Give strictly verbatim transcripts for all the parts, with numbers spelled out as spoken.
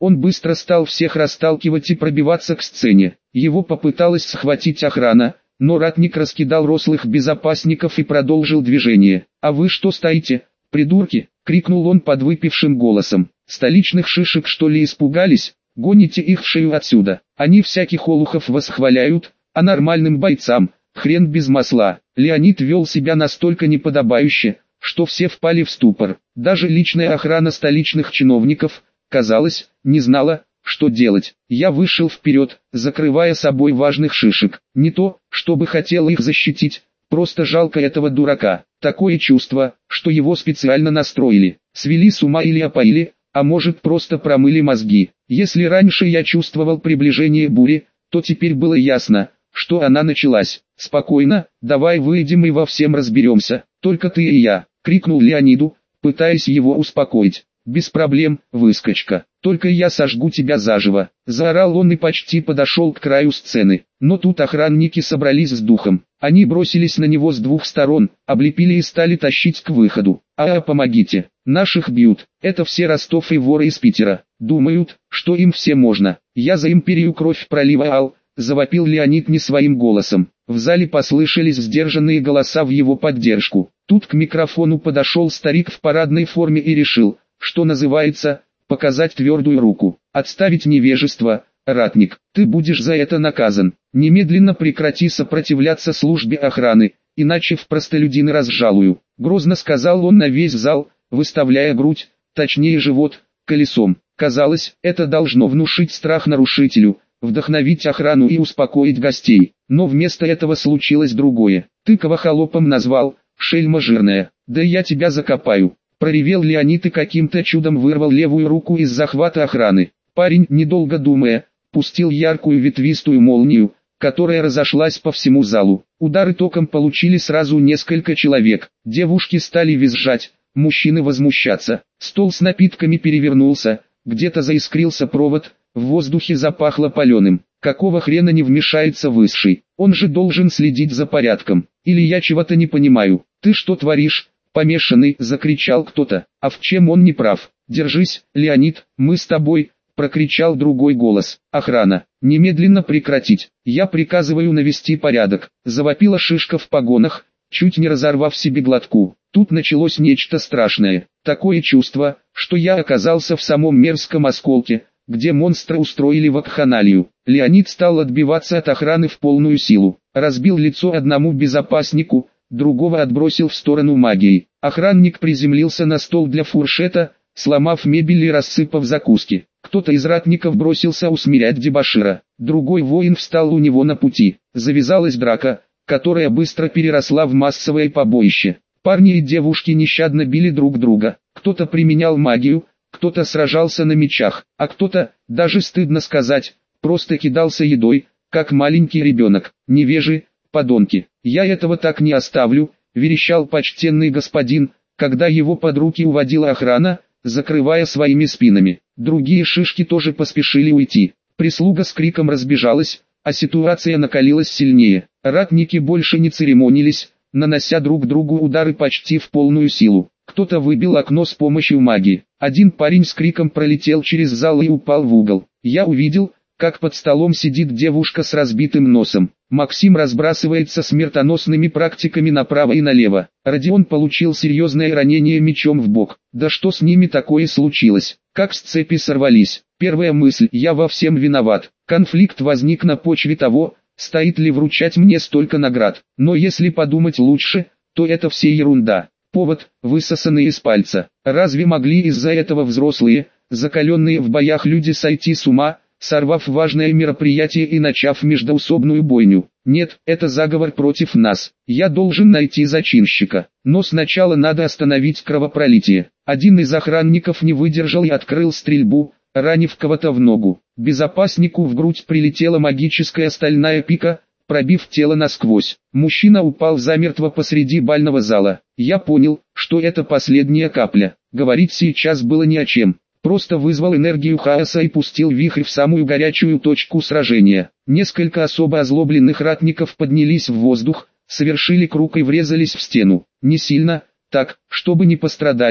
Он быстро стал всех расталкивать и пробиваться к сцене. Его попыталась схватить охрана, но ратник раскидал рослых безопасников и продолжил движение. «А вы что стоите, придурки?» — крикнул он подвыпившим голосом. «Столичных шишек что ли испугались? Гоните их в шею отсюда. Они всяких олухов восхваляют, а нормальным бойцам хрен без масла». Леонид вел себя настолько неподобающе, что все впали в ступор. Даже личная охрана столичных чиновников, казалось, не знала, что делать. Я вышел вперед, закрывая собой важных шишек. Не то, чтобы хотел их защитить, просто жалко этого дурака. Такое чувство, что его специально настроили, свели с ума или опоили, а может просто промыли мозги. Если раньше я чувствовал приближение бури, то теперь было ясно, что она началась. «Спокойно, давай выйдем и во всем разберемся, только ты и я», — крикнул Леониду, пытаясь его успокоить. «Без проблем, выскочка, только я сожгу тебя заживо», — заорал он и почти подошел к краю сцены. Но тут охранники собрались с духом. Они бросились на него с двух сторон, облепили и стали тащить к выходу. «А, помогите, наших бьют, это все Ростов и воры из Питера, думают, что им все можно. Я за империю кровь проливал», — завопил Леонид не своим голосом. В зале послышались сдержанные голоса в его поддержку. Тут к микрофону подошел старик в парадной форме и решил, что называется, показать твердую руку. «Отставить невежество, ратник, ты будешь за это наказан. Немедленно прекрати сопротивляться службе охраны, иначе в простолюдины разжалую», — грозно сказал он на весь зал, выставляя грудь, точнее живот, колесом. Казалось, это должно внушить страх нарушителю, вдохновить охрану и успокоить гостей. Но вместо этого случилось другое. «Ты кого холопом назвал, шельма жирная? Да я тебя закопаю!» Проревел Леонид и каким-то чудом вырвал левую руку из захвата охраны. Парень, недолго думая, пустил яркую ветвистую молнию, которая разошлась по всему залу. Удары током получили сразу несколько человек. Девушки стали визжать, мужчины возмущаться. Стол с напитками перевернулся, где-то заискрился провод, в воздухе запахло паленым. Какого хрена не вмешается высший? Он же должен следить за порядком. Или я чего-то не понимаю? «Ты что творишь, помешанный?» — закричал кто-то. «А в чем он не прав? Держись, Леонид, мы с тобой», — прокричал другой голос. «Охрана, немедленно прекратить, я приказываю навести порядок», — завопила шишка в погонах, чуть не разорвав себе глотку. Тут началось нечто страшное. Такое чувство, что я оказался в самом мерзком осколке, где монстры устроили вакханалию. Леонид стал отбиваться от охраны в полную силу. Разбил лицо одному безопаснику, другого отбросил в сторону магией. Охранник приземлился на стол для фуршета, сломав мебель и рассыпав закуски. Кто-то из ратников бросился усмирять дебошира. Другой воин встал у него на пути. Завязалась драка, которая быстро переросла в массовое побоище. Парни и девушки нещадно били друг друга. Кто-то применял магию, кто-то сражался на мечах, а кто-то, даже стыдно сказать, просто кидался едой, как маленький ребенок. «Невежи, подонки, я этого так не оставлю», — верещал почтенный господин, когда его под руки уводила охрана, закрывая своими спинами. Другие шишки тоже поспешили уйти. Прислуга с криком разбежалась, а ситуация накалилась сильнее. Ратники больше не церемонились, нанося друг другу удары почти в полную силу. Кто-то выбил окно с помощью магии. Один парень с криком пролетел через зал и упал в угол. Я увидел, как под столом сидит девушка с разбитым носом. Максим разбрасывается смертоносными практиками направо и налево. Родион получил серьезное ранение мечом в бок. Да что с ними такое случилось? Как с цепи сорвались? Первая мысль: я во всем виноват. Конфликт возник на почве того, стоит ли вручать мне столько наград. Но если подумать лучше, то это все ерунда. Повод, высосанный из пальца. Разве могли из-за этого взрослые, закаленные в боях люди сойти с ума, сорвав важное мероприятие и начав междоусобную бойню? Нет, это заговор против нас. Я должен найти зачинщика. Но сначала надо остановить кровопролитие. Один из охранников не выдержал и открыл стрельбу, ранив кого-то в ногу. Безопаснику в грудь прилетела магическая стальная пика, пробив тело насквозь. Мужчина упал замертво посреди бального зала. Я понял, что это последняя капля. Говорить сейчас было не о чем. Просто вызвал энергию хаоса и пустил вихрь в самую горячую точку сражения. Несколько особо озлобленных ратников поднялись в воздух, совершили круг и врезались в стену. Не сильно, так, чтобы не пострадали,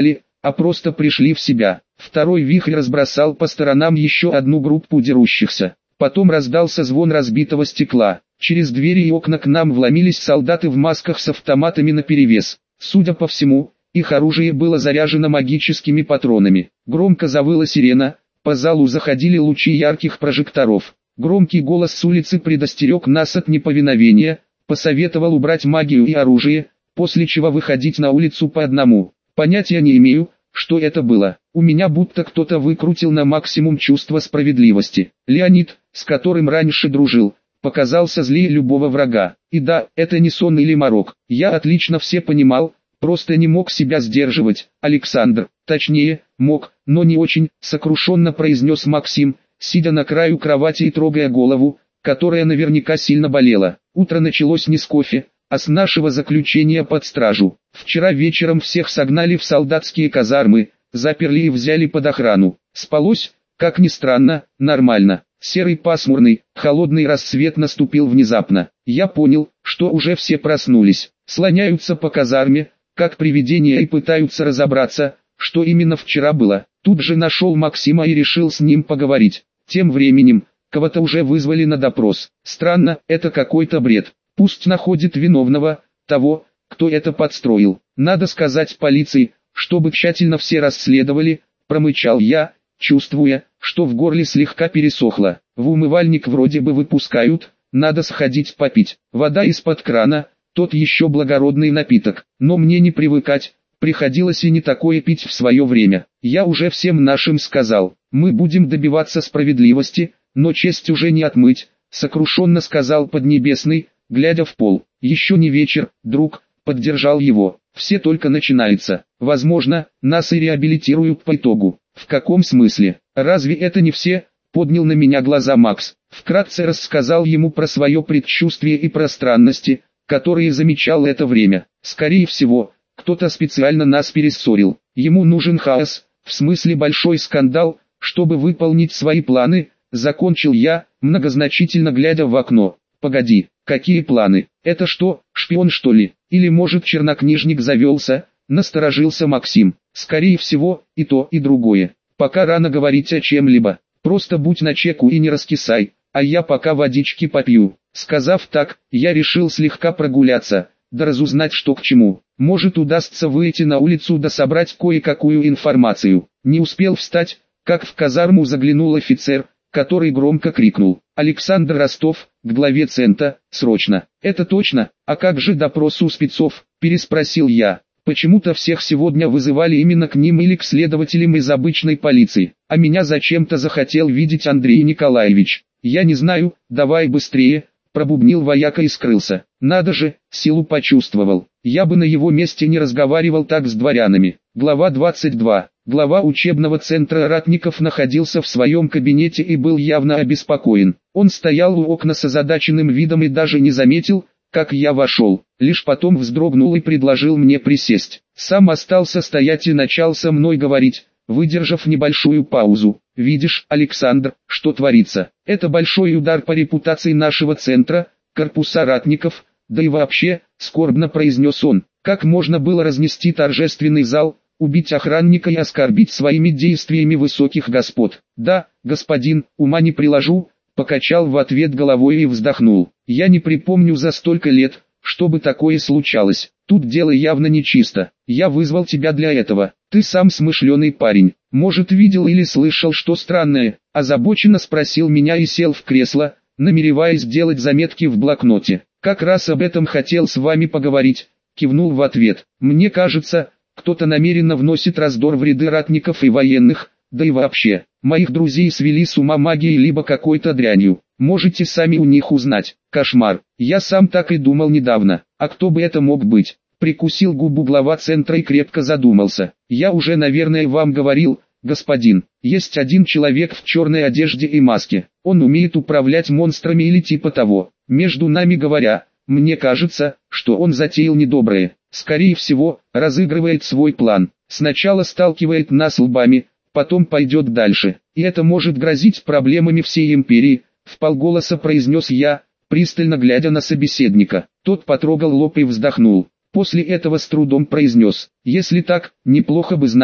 а просто пришли в себя. Второй вихрь разбросал по сторонам еще одну группу дерущихся. Потом раздался звон разбитого стекла. Через двери и окна к нам вломились солдаты в масках с автоматами наперевес. Судя по всему, их оружие было заряжено магическими патронами. Громко завыла сирена, по залу заходили лучи ярких прожекторов. Громкий голос с улицы предостерег нас от неповиновения, посоветовал убрать магию и оружие, после чего выходить на улицу по одному. Понятия не имею, что это было. У меня будто кто-то выкрутил на максимум чувство справедливости. Леонид, с которым раньше дружил, показался злее любого врага. И да, это не сон или морок. Я отлично все понимал, просто не мог себя сдерживать. Александр, точнее, мог, но не очень, сокрушенно произнес Максим, сидя на краю кровати и трогая голову, которая наверняка сильно болела. Утро началось не с кофе, а с нашего заключения под стражу. Вчера вечером всех согнали в солдатские казармы, заперли и взяли под охрану. Спалось, как ни странно, нормально. Серый пасмурный, холодный рассвет наступил внезапно. Я понял, что уже все проснулись, слоняются по казарме, как привидения, и пытаются разобраться, что именно вчера было. Тут же нашел Максима и решил с ним поговорить. Тем временем, кого-то уже вызвали на допрос. Странно, это какой-то бред. Пусть находит виновного, того, кто это подстроил. Надо сказать полиции, чтобы тщательно все расследовали, промычал я, чувствуя, что в горле слегка пересохло. В умывальник вроде бы выпускают, надо сходить попить. Вода из-под крана, тот еще благородный напиток, но мне не привыкать, приходилось и не такое пить в свое время. Я уже всем нашим сказал, мы будем добиваться справедливости, но честь уже не отмыть, сокрушенно сказал Поднебесный, глядя в пол. Еще не вечер, друг, поддержал его, все только начинается. Возможно, нас и реабилитируют по итогу. В каком смысле? Разве это не все? Поднял на меня глаза Макс. Вкратце рассказал ему про свое предчувствие и про странности, которые замечал это время. Скорее всего, кто-то специально нас перессорил. Ему нужен хаос, в смысле большой скандал, чтобы выполнить свои планы, закончил я, многозначительно глядя в окно. Погоди, какие планы? Это что, шпион что ли? Или может чернокнижник завелся? Насторожился Максим. Скорее всего, и то, и другое. Пока рано говорить о чем-либо. Просто будь начеку и не раскисай, а я пока водички попью. Сказав так, я решил слегка прогуляться, да разузнать что к чему. Может удастся выйти на улицу да собрать кое-какую информацию. Не успел встать, как в казарму заглянул офицер, который громко крикнул: «Александр Ростов, к главе Цента, срочно!» «Это точно, а как же допрос у спецов?» – переспросил я. Почему-то всех сегодня вызывали именно к ним или к следователям из обычной полиции, а меня зачем-то захотел видеть Андрей Николаевич. «Я не знаю, давай быстрее», – пробубнил вояка и скрылся. Надо же, силу почувствовал. Я бы на его месте не разговаривал так с дворянами. Глава двадцать два. Глава учебного центра ратников находился в своем кабинете и был явно обеспокоен. Он стоял у окна с озадаченным видом и даже не заметил, как я вошел. Лишь потом вздрогнул и предложил мне присесть. Сам остался стоять и начал со мной говорить, выдержав небольшую паузу. «Видишь, Александр, что творится? Это большой удар по репутации нашего центра, корпуса ратников, да и вообще», скорбно произнес он, «как можно было разнести торжественный зал, убить охранника и оскорбить своими действиями высоких господ?» «Да, господин, ума не приложу», покачал в ответ головой и вздохнул. «Я не припомню за столько лет, чтобы такое случалось. Тут дело явно нечисто. Я вызвал тебя для этого. Ты сам смышленый парень. Может, видел или слышал что странное?» Озабоченно спросил меня и сел в кресло, намереваясь сделать заметки в блокноте. «Как раз об этом хотел с вами поговорить», кивнул в ответ. «Мне кажется, кто-то намеренно вносит раздор в ряды ратников и военных, да и вообще, моих друзей свели с ума магией либо какой-то дрянью. Можете сами у них узнать. Кошмар. Я сам так и думал недавно. А кто бы это мог быть?» Прикусил губу глава центра и крепко задумался. «Я уже, наверное, вам говорил, господин, есть один человек в черной одежде и маске. Он умеет управлять монстрами или типа того. Между нами говоря, мне кажется, что он затеял недоброе. Скорее всего, разыгрывает свой план. Сначала сталкивает нас лбами, потом пойдет дальше. И это может грозить проблемами всей империи», вполголоса произнес я, пристально глядя на собеседника. Тот потрогал лоб и вздохнул. После этого с трудом произнес: «Если так, неплохо бы знать,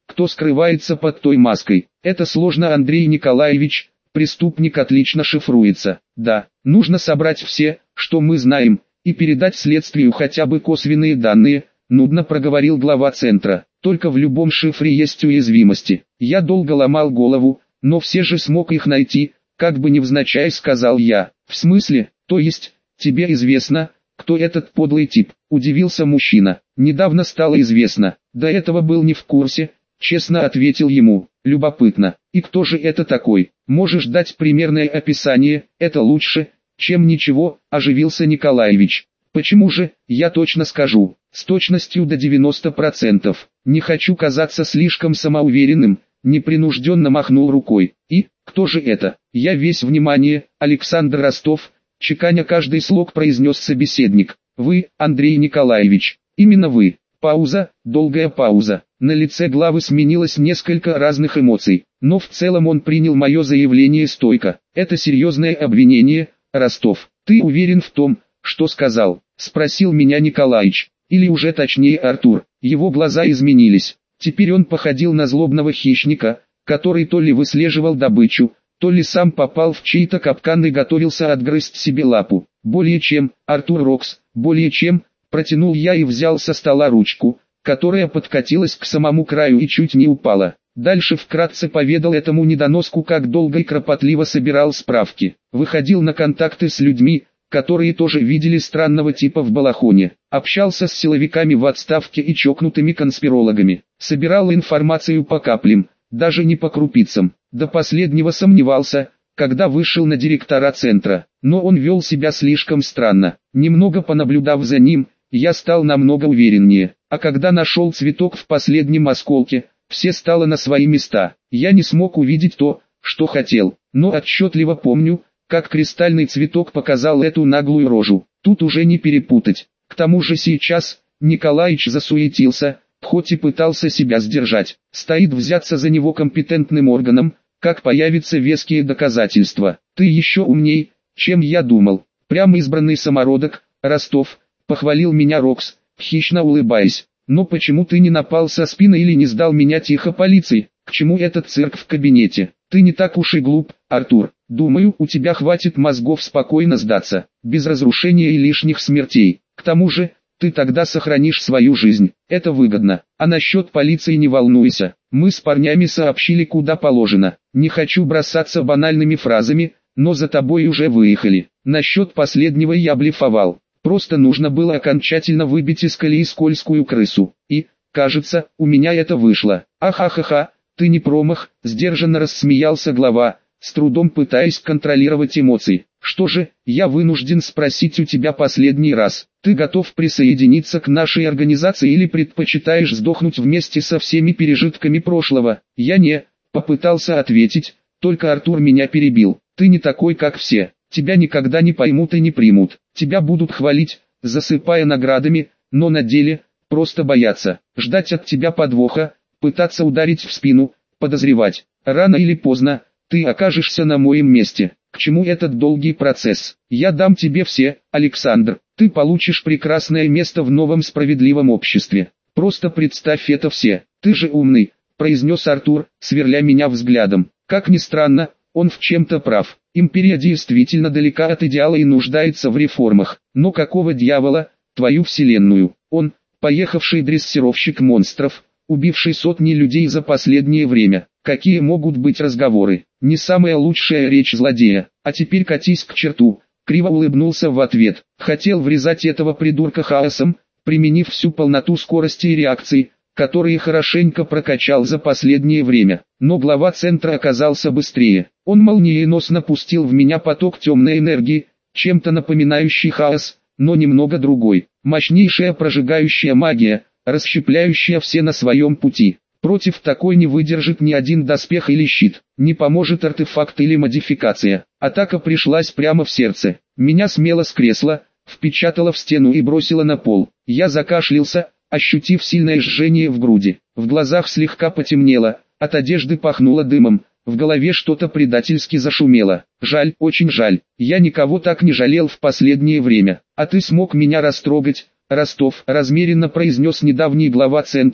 кто скрывается под той маской. Это сложно, Андрей Николаевич, преступник отлично шифруется. Да, нужно собрать все, что мы знаем, и передать следствию хотя бы косвенные данные, нудно проговорил глава центра. Только в любом шифре есть уязвимости. Я долго ломал голову, но все же смог их найти, как бы невзначай сказал я. В смысле, то есть, тебе известно, кто этот подлый тип? Удивился мужчина. Недавно стало известно, до этого был не в курсе, честно ответил ему. Любопытно, и кто же это такой? Можешь дать примерное описание, это лучше, чем ничего, оживился Николаевич. Почему же, я точно скажу, с точностью до девяноста процентов. Не хочу казаться слишком самоуверенным, непринужденно махнул рукой. И, кто же это? Я весь внимание, Александр Ростов, чеканя каждый слог произнес собеседник. Вы, Андрей Николаевич, именно вы. Пауза, долгая пауза. На лице главы сменилось несколько разных эмоций, но в целом он принял мое заявление стойко. Это серьезное обвинение, Ростов. Ты уверен в том, что сказал? Спросил меня Николаич, или уже точнее Артур. Его глаза изменились. Теперь он походил на злобного хищника, который то ли выслеживал добычу, то ли сам попал в чей-то капкан и готовился отгрызть себе лапу. Более чем, Артур Рокс, более чем, протянул я и взял со стола ручку, которая подкатилась к самому краю и чуть не упала. Дальше вкратце поведал этому недоноску, как долго и кропотливо собирал справки. Выходил на контакты с людьми, которые тоже видели странного типа в балахоне. Общался с силовиками в отставке и чокнутыми конспирологами. Собирал информацию по каплям, даже не по крупицам. До последнего сомневался, когда вышел на директора центра. Но он вел себя слишком странно. Немного понаблюдав за ним, я стал намного увереннее. А когда нашел цветок в последнем осколке, все стало на свои места. Я не смог увидеть то, что хотел, но отчетливо помню, как кристальный цветок показал эту наглую рожу. Тут уже не перепутать. К тому же сейчас, Николаич засуетился, хоть и пытался себя сдержать. Стоит взяться за него компетентным органом, как появятся веские доказательства. Ты еще умней, чем я думал. Прямо избранный самородок, Ростов, похвалил меня Рокс, хищно улыбаясь. Но почему ты не напал со спины или не сдал меня тихо полиции? К чему этот цирк в кабинете? Ты не так уж и глуп, Артур. Думаю, у тебя хватит мозгов спокойно сдаться, без разрушения и лишних смертей. К тому же, ты тогда сохранишь свою жизнь. Это выгодно. А насчет полиции не волнуйся. Мы с парнями сообщили куда положено. Не хочу бросаться банальными фразами, но за тобой уже выехали. Насчет последнего я блефовал. Просто нужно было окончательно выбить из колеи скользкую крысу. И, кажется, у меня это вышло. Ахахаха, ты не промах, сдержанно рассмеялся глава, с трудом пытаясь контролировать эмоции. Что же, я вынужден спросить у тебя последний раз. Ты готов присоединиться к нашей организации или предпочитаешь сдохнуть вместе со всеми пережитками прошлого? Я не, попытался ответить, только Артур меня перебил. Ты не такой, как все. Тебя никогда не поймут и не примут. Тебя будут хвалить, засыпая наградами, но на деле, просто бояться. Ждать от тебя подвоха, пытаться ударить в спину, подозревать. Рано или поздно, ты окажешься на моем месте. К чему этот долгий процесс? Я дам тебе все, Александр. Ты получишь прекрасное место в новом справедливом обществе. Просто представь это все. Ты же умный, произнес Артур, сверля меня взглядом. Как ни странно, он в чем-то прав. Империя действительно далека от идеала и нуждается в реформах. Но какого дьявола, твою вселенную? Он, поехавший дрессировщик монстров, убивший сотни людей за последнее время. Какие могут быть разговоры? Не самая лучшая речь злодея. А теперь катись к черту. Криво улыбнулся в ответ. Хотел врезать этого придурка хаосом, применив всю полноту скорости и реакции, которые хорошенько прокачал за последнее время. Но глава центра оказался быстрее. Он молниеносно пустил в меня поток темной энергии, чем-то напоминающий хаос, но немного другой. Мощнейшая прожигающая магия, расщепляющая все на своем пути. Против такой не выдержит ни один доспех или щит, не поможет артефакт или модификация. Атака пришлась прямо в сердце. Меня смело с кресла, впечатала в стену и бросила на пол. Я закашлялся, ощутив сильное жжение в груди. В глазах слегка потемнело, от одежды пахнуло дымом, в голове что-то предательски зашумело. Жаль, очень жаль, я никого так не жалел в последнее время. А ты смог меня растрогать, Ростов, размеренно произнес недавний глава центра,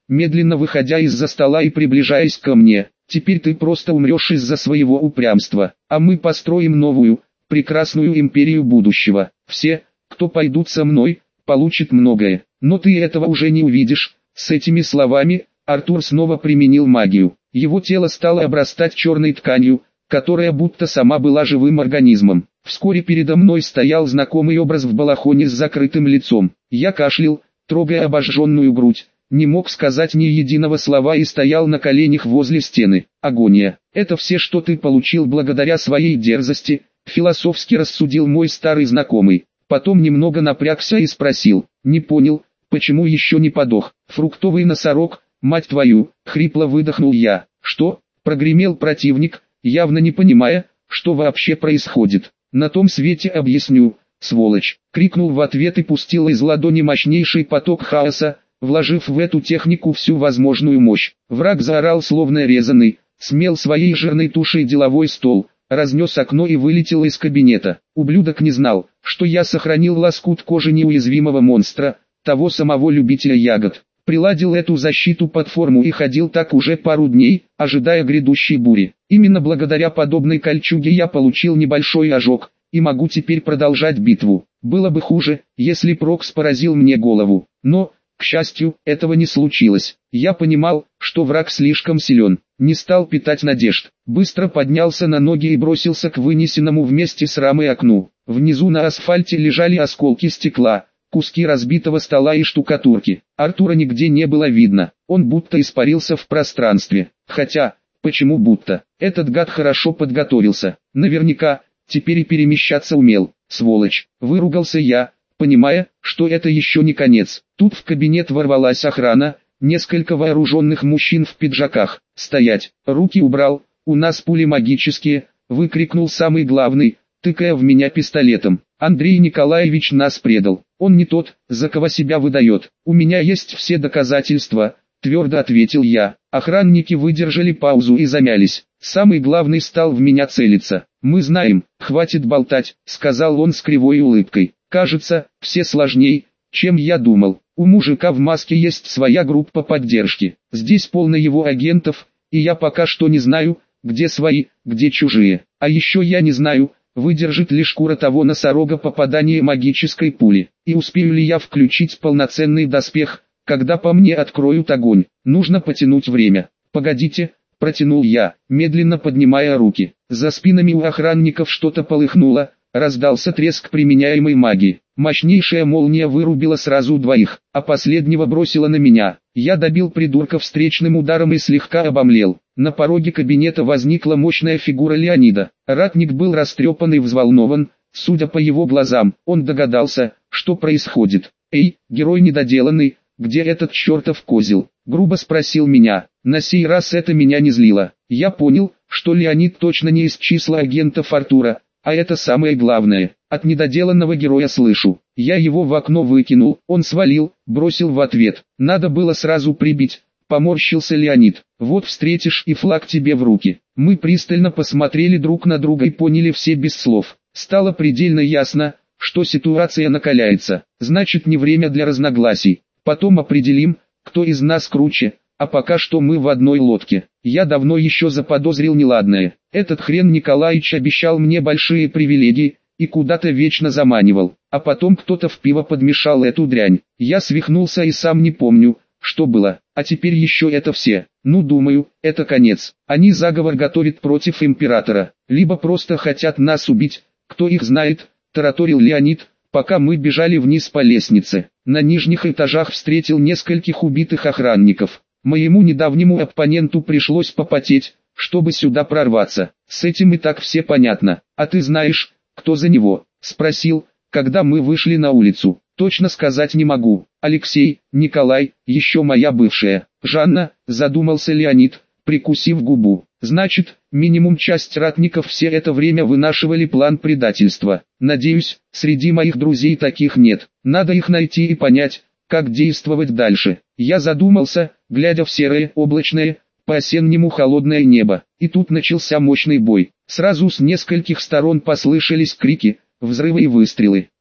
медленно выходя из-за стола и приближаясь ко мне. «Теперь ты просто умрешь из-за своего упрямства, а мы построим новую, прекрасную империю будущего. Все, кто пойдут со мной, получат многое, но ты этого уже не увидишь». С этими словами Артур снова применил магию. Его тело стало обрастать черной тканью, которая будто сама была живым организмом. Вскоре передо мной стоял знакомый образ в балахоне с закрытым лицом. Я кашлял, трогая обожженную грудь, не мог сказать ни единого слова и стоял на коленях возле стены. «Агония, это все, что ты получил благодаря своей дерзости», философски рассудил мой старый знакомый. Потом немного напрягся и спросил: «Не понял, почему еще не подох?» «Фруктовый носорог, мать твою!» — хрипло выдохнул я. «Что?» — прогремел противник, явно не понимая, что вообще происходит. «На том свете объясню, сволочь!» — крикнул в ответ и пустил из ладони мощнейший поток хаоса, вложив в эту технику всю возможную мощь. Враг заорал словно резаный, смел своей жирной тушей деловой стол, разнес окно и вылетел из кабинета. Ублюдок не знал, что я сохранил лоскут кожи неуязвимого монстра, того самого любителя ягод. Приладил эту защиту под форму и ходил так уже пару дней, ожидая грядущей бури. Именно благодаря подобной кольчуге я получил небольшой ожог, и могу теперь продолжать битву. Было бы хуже, если Прокс поразил мне голову, но, к счастью, этого не случилось. Я понимал, что враг слишком силен, не стал питать надежд. Быстро поднялся на ноги и бросился к вынесенному вместе с рамой окну. Внизу на асфальте лежали осколки стекла, куски разбитого стола и штукатурки. Артура нигде не было видно, он будто испарился в пространстве. Хотя, почему будто? Этот гад хорошо подготовился. Наверняка, теперь и перемещаться умел. Сволочь, выругался я, понимая, что это еще не конец. Тут в кабинет ворвалась охрана, несколько вооруженных мужчин в пиджаках. «Стоять! Руки убрал, у нас пули магические!» — выкрикнул самый главный, тыкая в меня пистолетом. «Андрей Николаевич нас предал. Он не тот, за кого себя выдает. У меня есть все доказательства», — твердо ответил я. Охранники выдержали паузу и замялись. Самый главный стал в меня целиться. «Мы знаем, хватит болтать», — сказал он с кривой улыбкой. «Кажется, все сложней, чем я думал. У мужика в маске есть своя группа поддержки. Здесь полно его агентов, и я пока что не знаю, где свои, где чужие. А еще я не знаю, выдержит ли шкура того носорога попадание магической пули, и успею ли я включить полноценный доспех, когда по мне откроют огонь. Нужно потянуть время». «Погодите», — протянул я, медленно поднимая руки. За спинами у охранников что-то полыхнуло, раздался треск применяемой магии. Мощнейшая молния вырубила сразу двоих, а последнего бросила на меня. Я добил придурка встречным ударом и слегка обомлел. На пороге кабинета возникла мощная фигура Леонида. Ратник был растрепан и взволнован, судя по его глазам, он догадался, что происходит. «Эй, герой недоделанный, где этот чертов козел?» — грубо спросил меня. На сей раз это меня не злило. Я понял, что Леонид точно не из числа агентов Артура, а это самое главное. От недоделанного героя слышу. Я его в окно выкинул, он свалил, бросил в ответ. Надо было сразу прибить. Поморщился Леонид. «Вот встретишь и флаг тебе в руки». Мы пристально посмотрели друг на друга и поняли все без слов. Стало предельно ясно, что ситуация накаляется. Значит, не время для разногласий. Потом определим, кто из нас круче, а пока что мы в одной лодке. Я давно еще заподозрил неладное. Этот хрен Николаич обещал мне большие привилегии и куда-то вечно заманивал, а потом кто-то в пиво подмешал эту дрянь. Я свихнулся и сам не помню, что было, а теперь еще это все. Ну, думаю, это конец. Они заговор готовят против императора, либо просто хотят нас убить, кто их знает, тараторил Леонид, пока мы бежали вниз по лестнице. На нижних этажах встретил нескольких убитых охранников. Моему недавнему оппоненту пришлось попотеть, чтобы сюда прорваться. С этим и так все понятно. «А ты знаешь, кто за него?» — спросил, когда мы вышли на улицу. «Точно сказать не могу. Алексей, Николай, еще моя бывшая. Жанна», — задумался Леонид, прикусив губу. «Значит, минимум часть ратников все это время вынашивали план предательства. Надеюсь, среди моих друзей таких нет. Надо их найти и понять, как действовать дальше». Я задумался, глядя в серое, облачное, по-осеннему холодное небо. И тут начался мощный бой. Сразу с нескольких сторон послышались крики, взрывы и выстрелы.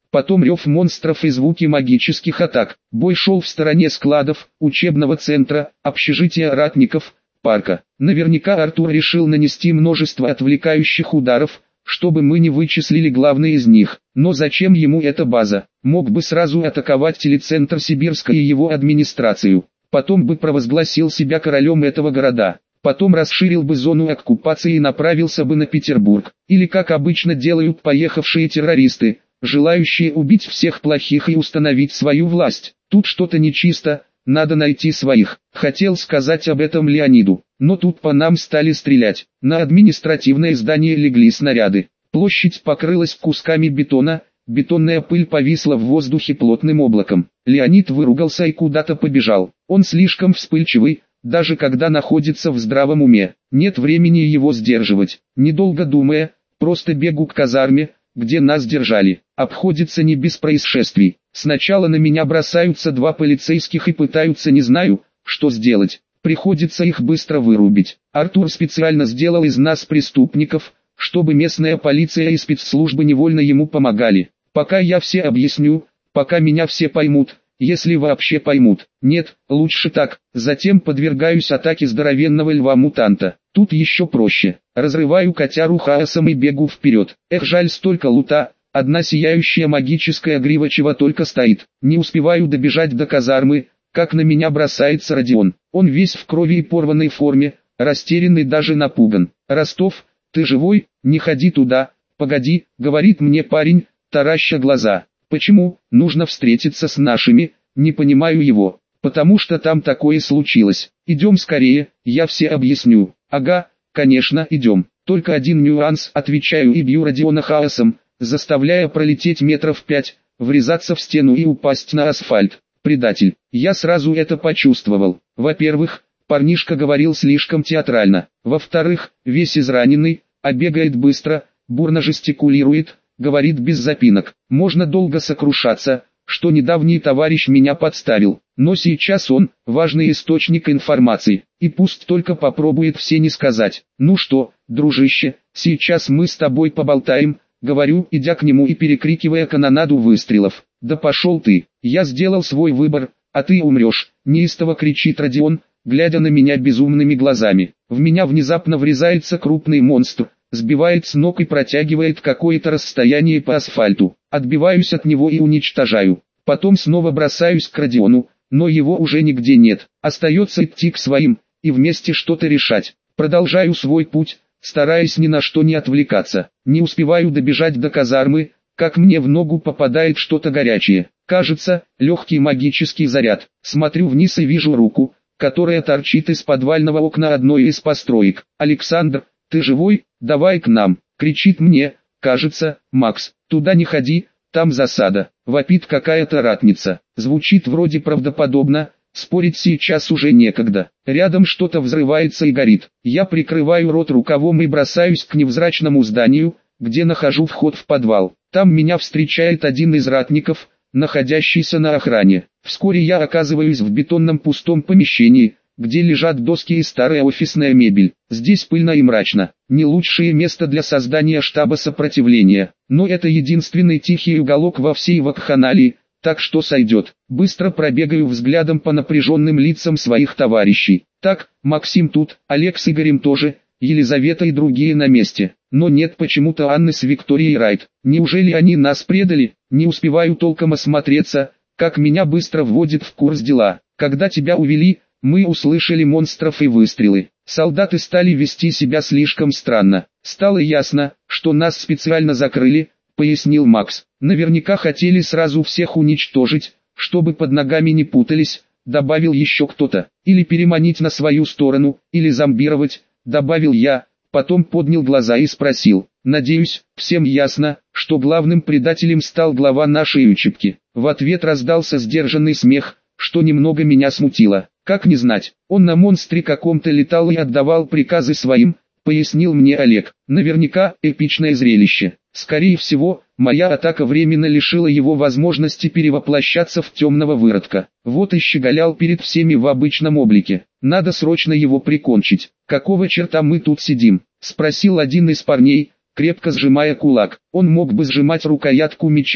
потом рев монстров и звуки магических атак. Бой шел в стороне складов, учебного центра, общежития ратников, парка. Наверняка Артур решил нанести множество отвлекающих ударов, чтобы мы не вычислили главный из них. Но зачем ему эта база? Мог бы сразу атаковать телецентр Сибирска и его администрацию. Потом бы провозгласил себя королем этого города. Потом расширил бы зону оккупации и направился бы на Петербург. Или как обычно делают поехавшие террористы, желающие убить всех плохих и установить свою власть. Тут что-то нечисто, надо найти своих. Хотел сказать об этом Леониду, но тут по нам стали стрелять. На административное здание легли снаряды. Площадь покрылась кусками бетона, бетонная пыль повисла в воздухе плотным облаком. Леонид выругался и куда-то побежал. Он слишком вспыльчивый, даже когда находится в здравом уме. Нет времени его сдерживать. Недолго думая, просто бегу к казарме, где нас держали. Обходится не без происшествий. Сначала на меня бросаются два полицейских и пытаются, не знаю, что сделать. Приходится их быстро вырубить. Артур специально сделал из нас преступников, чтобы местная полиция и спецслужбы невольно ему помогали. Пока я все объясню, пока меня все поймут, если вообще поймут. Нет, лучше так. Затем подвергаюсь атаке здоровенного льва-мутанта. Тут еще проще. Разрываю котяру хаосом и бегу вперед. Эх, жаль, столько лута. Одна сияющая магическая грива чего только стоит. Не успеваю добежать до казармы, как на меня бросается Родион. Он весь в крови и порванной форме, растерянный, даже напуган. «Ростов, ты живой? Не ходи туда, погоди», — говорит мне парень, тараща глаза. «Почему? Нужно встретиться с нашими», не понимаю его. «Потому что там такое случилось. Идем скорее, я все объясню». «Ага, конечно, идем. Только один нюанс», отвечаю и бью Родиона хаосом, заставляя пролететь метров пять, врезаться в стену и упасть на асфальт. Предатель. Я сразу это почувствовал. Во-первых, парнишка говорил слишком театрально. Во-вторых, весь израненный, а бегает быстро, бурно жестикулирует, говорит без запинок. Можно долго сокрушаться, что недавний товарищ меня подставил, но сейчас он – важный источник информации, и пусть только попробует все не сказать. «Ну что, дружище, сейчас мы с тобой поболтаем», говорю, идя к нему и перекрикивая канонаду выстрелов. «Да пошел ты, я сделал свой выбор, а ты умрешь», неистово кричит Родион, глядя на меня безумными глазами. В меня внезапно врезается крупный монстр, сбивает с ног и протягивает какое-то расстояние по асфальту. Отбиваюсь от него и уничтожаю. Потом снова бросаюсь к Родиону, но его уже нигде нет. Остается идти к своим, и вместе что-то решать. Продолжаю свой путь, стараясь ни на что не отвлекаться. Не успеваю добежать до казармы, как мне в ногу попадает что-то горячее. Кажется, легкий магический заряд. Смотрю вниз и вижу руку, которая торчит из подвального окна одной из построек. «Александр, ты живой? Давай к нам!» кричит мне, кажется, Макс. «Туда не ходи, там засада», вопит какая-то ратница. Звучит вроде правдоподобно, спорить сейчас уже некогда. Рядом что-то взрывается и горит. Я прикрываю рот рукавом и бросаюсь к невзрачному зданию, где нахожу вход в подвал. Там меня встречает один из ратников, находящийся на охране. Вскоре я оказываюсь в бетонном пустом помещении, где лежат доски и старая офисная мебель. Здесь пыльно и мрачно. Не лучшее место для создания штаба сопротивления. Но это единственный тихий уголок во всей вакханалии, так что сойдет. Быстро пробегаю взглядом по напряженным лицам своих товарищей. Так, Максим тут, Олег с Игорем тоже, Елизавета и другие на месте. Но нет почему-то Анны с Викторией Райт. Неужели они нас предали? Не успеваю толком осмотреться, как меня быстро вводит в курс дела. Когда тебя увели, мы услышали монстров и выстрелы. Солдаты стали вести себя слишком странно. Стало ясно, что нас специально закрыли, пояснил Макс. Наверняка хотели сразу всех уничтожить, чтобы под ногами не путались, добавил еще кто-то. Или переманить на свою сторону, или зомбировать, добавил я. Потом поднял глаза и спросил: «Надеюсь, всем ясно, что главным предателем стал глава нашей учебки?» В ответ раздался сдержанный смех, что немного меня смутило. «Как не знать, он на монстре каком-то летал и отдавал приказы своим», пояснил мне Олег. «Наверняка эпичное зрелище. Скорее всего, моя атака временно лишила его возможности перевоплощаться в темного выродка. Вот и щеголял перед всеми в обычном облике. Надо срочно его прикончить». «Какого черта мы тут сидим?» — спросил один из парней, крепко сжимая кулак. Он мог бы сжимать рукоятку меча,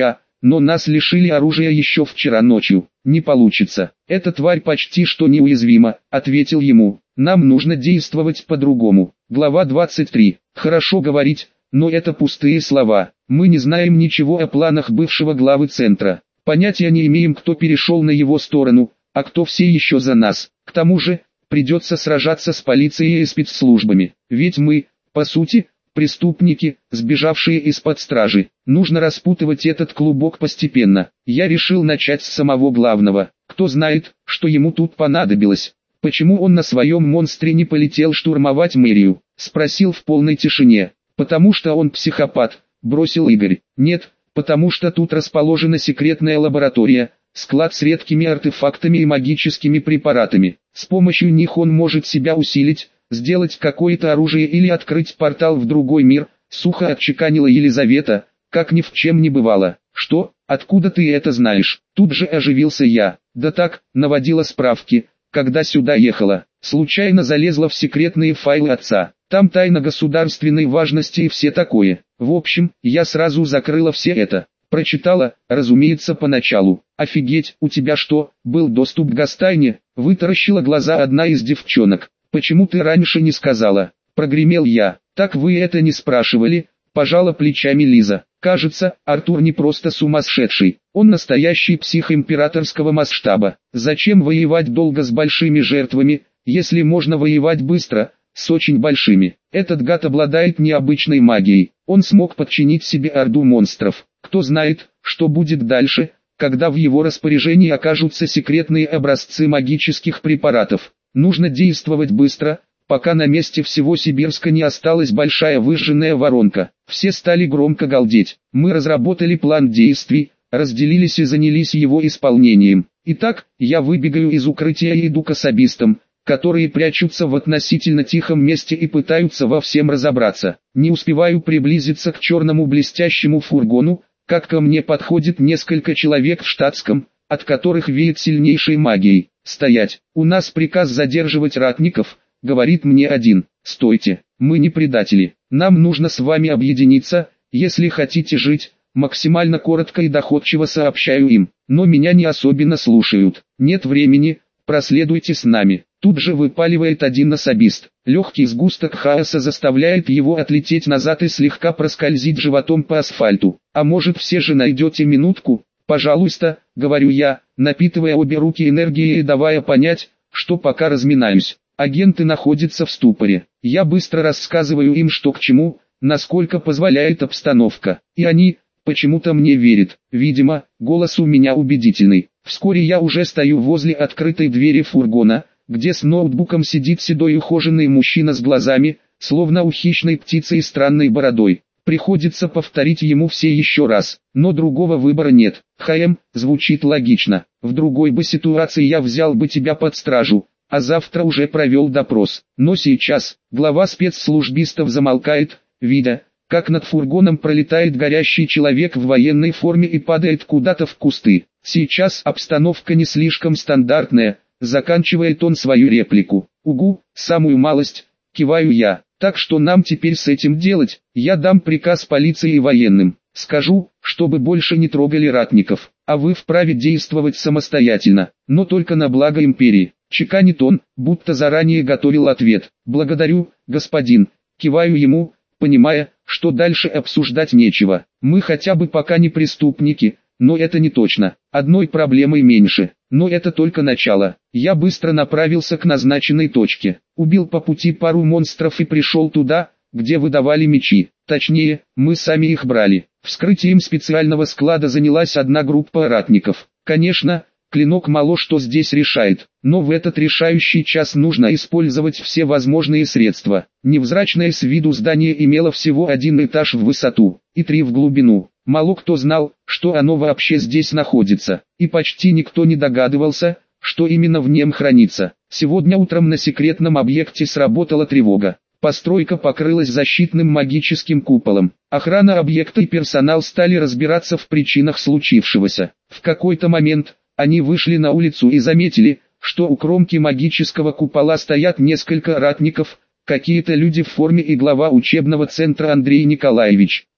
но нас лишили оружия еще вчера ночью. Не получится. Эта тварь почти что неуязвима, ответил ему. Нам нужно действовать по-другому. Глава двадцать три. Хорошо говорить, но это пустые слова. Мы не знаем ничего о планах бывшего главы центра. Понятия не имеем, кто перешел на его сторону, а кто все еще за нас. К тому же, придется сражаться с полицией и спецслужбами. Ведь мы, по сути, преступники, сбежавшие из-под стражи. Нужно распутывать этот клубок постепенно. Я решил начать с самого главного. Кто знает, что ему тут понадобилось. Почему он на своем монстре не полетел штурмовать мэрию? Спросил в полной тишине. Потому что он психопат, бросил Игорь. Нет, потому что тут расположена секретная лаборатория, склад с редкими артефактами и магическими препаратами. С помощью них он может себя усилить, сделать какое-то оружие или открыть портал в другой мир, сухо отчеканила Елизавета, как ни в чем не бывало. Что, откуда ты это знаешь? Тут же оживился я. Да так, наводила справки, когда сюда ехала. Случайно залезла в секретные файлы отца. Там тайна государственной важности и все такое. В общем, я сразу закрыла все это. Прочитала, разумеется, поначалу. Офигеть, у тебя что, был доступ к гостайне? Вытаращила глаза одна из девчонок. Почему ты раньше не сказала? Прогремел я. Так вы это не спрашивали? Пожала плечами Лиза. Кажется, Артур не просто сумасшедший. Он настоящий псих императорского масштаба. Зачем воевать долго с большими жертвами, если можно воевать быстро, с очень большими? Этот гад обладает необычной магией. Он смог подчинить себе орду монстров. Кто знает, что будет дальше, когда в его распоряжении окажутся секретные образцы магических препаратов. Нужно действовать быстро, пока на месте всего Сибирска не осталась большая выжженная воронка. Все стали громко галдеть. Мы разработали план действий, разделились и занялись его исполнением. Итак, я выбегаю из укрытия и иду к особистам, которые прячутся в относительно тихом месте и пытаются во всем разобраться. Не успеваю приблизиться к черному блестящему фургону, как ко мне подходит несколько человек в штатском, от которых веет сильнейшей магией. «Стоять! У нас приказ задерживать ратников», — говорит мне один. «Стойте! Мы не предатели. Нам нужно с вами объединиться, если хотите жить», — максимально коротко и доходчиво сообщаю им. Но меня не особенно слушают. «Нет времени, проследуйте с нами». Тут же выпаливает один особист. Легкий сгусток хаоса заставляет его отлететь назад и слегка проскользить животом по асфальту. «А может, все же найдете минутку?» «Пожалуйста», — говорю я, напитывая обе руки энергией и давая понять, что пока разминаюсь. Агенты находятся в ступоре. Я быстро рассказываю им, что к чему, насколько позволяет обстановка. И они, почему-то мне верят. Видимо, голос у меня убедительный. Вскоре я уже стою возле открытой двери фургона, где с ноутбуком сидит седой ухоженный мужчина с глазами, словно у хищной птицы и странной бородой. Приходится повторить ему все еще раз, но другого выбора нет. «ХМ» звучит логично. В другой бы ситуации я взял бы тебя под стражу, а завтра уже провел допрос. Но сейчас, глава спецслужбистов замолкает, видя, как над фургоном пролетает горящий человек в военной форме и падает куда-то в кусты. Сейчас обстановка не слишком стандартная, заканчивает он свою реплику. «Угу, самую малость», киваю я. «Так что нам теперь с этим делать?» «Я дам приказ полиции и военным. Скажу, чтобы больше не трогали ратников, а вы вправе действовать самостоятельно, но только на благо империи». Чеканит он, будто заранее готовил ответ. «Благодарю, господин», киваю ему, понимая, что дальше обсуждать нечего. Мы хотя бы пока не преступники, но это не точно. Одной проблемой меньше. Но это только начало. Я быстро направился к назначенной точке. Убил по пути пару монстров и пришел туда, где выдавали мечи. Точнее, мы сами их брали. Вскрытием специального склада занялась одна группа ратников. Конечно, клинок мало что здесь решает, но в этот решающий час нужно использовать все возможные средства. Невзрачное с виду здание имело всего один этаж в высоту и три в глубину. Мало кто знал, что оно вообще здесь находится, и почти никто не догадывался, что именно в нем хранится. Сегодня утром на секретном объекте сработала тревога. Постройка покрылась защитным магическим куполом. Охрана объекта и персонал стали разбираться в причинах случившегося. В какой-то момент они вышли на улицу и заметили, что у кромки магического купола стоят несколько ратников, какие-то люди в форме и глава учебного центра Андрей Николаевич.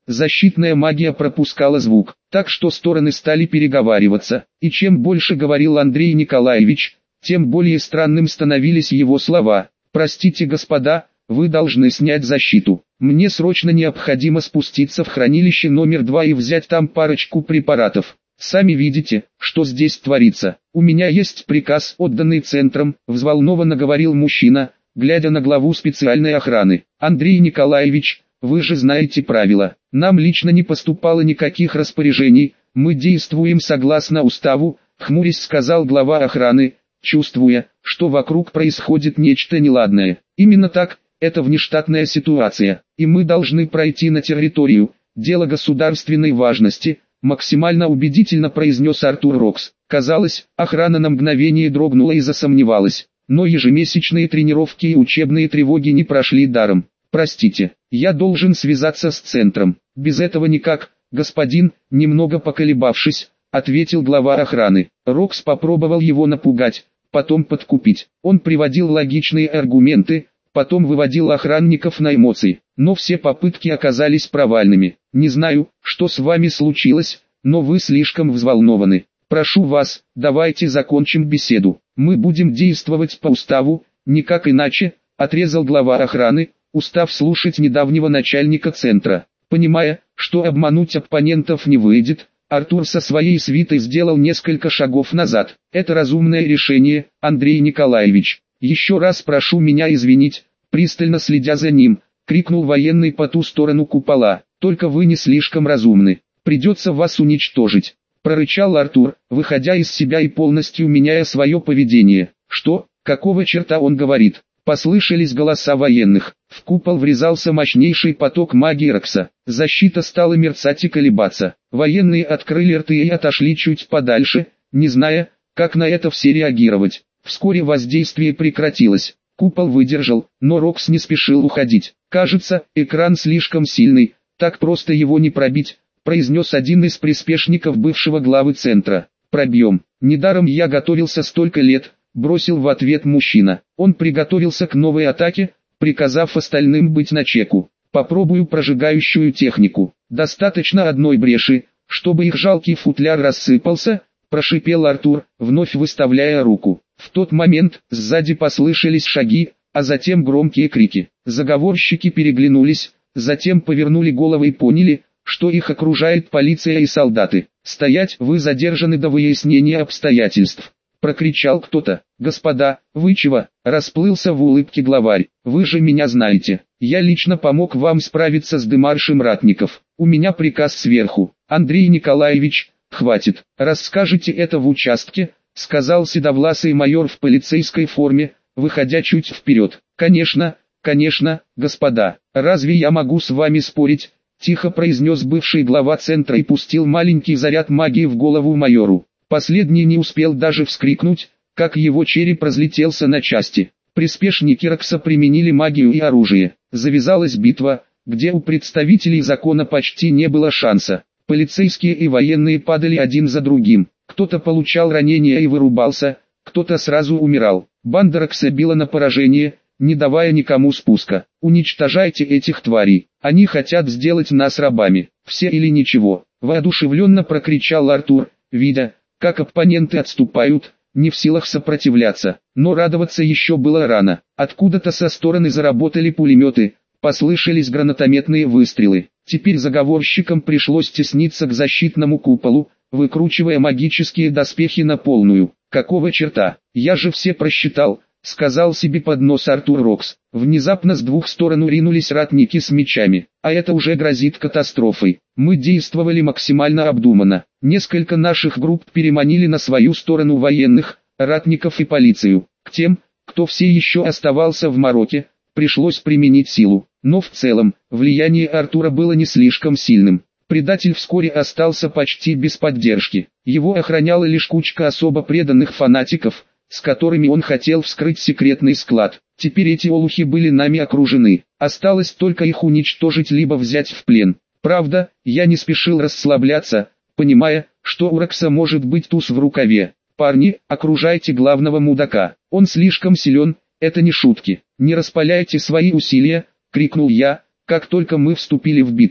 защитная магия пропускала звук, так что стороны стали переговариваться, и чем больше говорил Андрей Николаевич, тем более странным становились его слова. «Простите, господа, вы должны снять защиту. Мне срочно необходимо спуститься в хранилище номер два и взять там парочку препаратов. Сами видите, что здесь творится. У меня есть приказ, отданный центром», — взволнованно говорил мужчина, глядя на главу специальной охраны. «Андрей Николаевич, вы же знаете правила. Нам лично не поступало никаких распоряжений, мы действуем согласно уставу», — хмурясь сказал глава охраны, чувствуя, что вокруг происходит нечто неладное. «Именно так, это внештатная ситуация, и мы должны пройти на территорию, дело государственной важности», — максимально убедительно произнес Артур Рокс. Казалось, охрана на мгновение дрогнула и засомневалась, но ежемесячные тренировки и учебные тревоги не прошли даром. «Простите, я должен связаться с центром. Без этого никак, господин», — немного поколебавшись, ответил глава охраны. Рокс попробовал его напугать, потом подкупить. Он приводил логичные аргументы, потом выводил охранников на эмоции, но все попытки оказались провальными. «Не знаю, что с вами случилось, но вы слишком взволнованы. Прошу вас, давайте закончим беседу. Мы будем действовать по уставу, никак иначе», — отрезал глава охраны, устав слушать недавнего начальника центра. Понимая, что обмануть оппонентов не выйдет, Артур со своей свитой сделал несколько шагов назад. «Это разумное решение, Андрей Николаевич. Еще раз прошу меня извинить», — пристально следя за ним, крикнул военный по ту сторону купола. «Только вы не слишком разумны. Придется вас уничтожить», — прорычал Артур, выходя из себя и полностью меняя свое поведение. «Что? Какого черта он говорит?» Послышались голоса военных. В купол врезался мощнейший поток магии Рокса. Защита стала мерцать и колебаться. Военные открыли рты и отошли чуть подальше, не зная, как на это все реагировать. Вскоре воздействие прекратилось. Купол выдержал, но Рокс не спешил уходить. «Кажется, экран слишком сильный, так просто его не пробить», — произнес один из приспешников бывшего главы центра. «Пробьем. Недаром я готовился столько лет», — бросил в ответ мужчина. Он приготовился к новой атаке, приказав остальным быть начеку. «Попробую прожигающую технику. Достаточно одной бреши, чтобы их жалкий футляр рассыпался», — прошипел Артур, вновь выставляя руку. В тот момент сзади послышались шаги, а затем громкие крики. Заговорщики переглянулись, затем повернули головы и поняли, что их окружает полиция и солдаты. «Стоять, вы задержаны до выяснения обстоятельств», — прокричал кто-то. «Господа, вы чего?» — расплылся в улыбке главарь. «Вы же меня знаете. Я лично помог вам справиться с демаршем ратников. У меня приказ сверху. Андрей Николаевич, хватит. Расскажите это в участке», — сказал седовласый майор в полицейской форме, выходя чуть вперед. «Конечно, конечно, господа. Разве я могу с вами спорить?» — тихо произнес бывший глава центра и пустил маленький заряд магии в голову майору. Последний не успел даже вскрикнуть, как его череп разлетелся на части. Приспешники Рокса применили магию и оружие. Завязалась битва, где у представителей закона почти не было шанса. Полицейские и военные падали один за другим. Кто-то получал ранения и вырубался, кто-то сразу умирал. Банда Рокса била на поражение, не давая никому спуска. «Уничтожайте этих тварей, они хотят сделать нас рабами. Все или ничего», — воодушевленно прокричал Артур, видя, как оппоненты отступают, не в силах сопротивляться. Но радоваться еще было рано. Откуда-то со стороны заработали пулеметы, послышались гранатометные выстрелы. Теперь заговорщикам пришлось тесниться к защитному куполу, выкручивая магические доспехи на полную. «Какого черта? Я же все просчитал», — сказал себе под нос Артур Рокс. Внезапно с двух сторон ринулись ратники с мечами, а это уже грозит катастрофой. Мы действовали максимально обдуманно. Несколько наших групп переманили на свою сторону военных, ратников и полицию. К тем, кто все еще оставался в мороке, пришлось применить силу. Но в целом, влияние Артура было не слишком сильным. Предатель вскоре остался почти без поддержки. Его охраняла лишь кучка особо преданных фанатиков, с которыми он хотел вскрыть секретный склад. Теперь эти олухи были нами окружены. Осталось только их уничтожить либо взять в плен. Правда, я не спешил расслабляться, понимая, что у Рокса может быть туз в рукаве. «Парни, окружайте главного мудака. Он слишком силен, это не шутки. Не распаляйте свои усилия», — крикнул я, как только мы вступили в битву.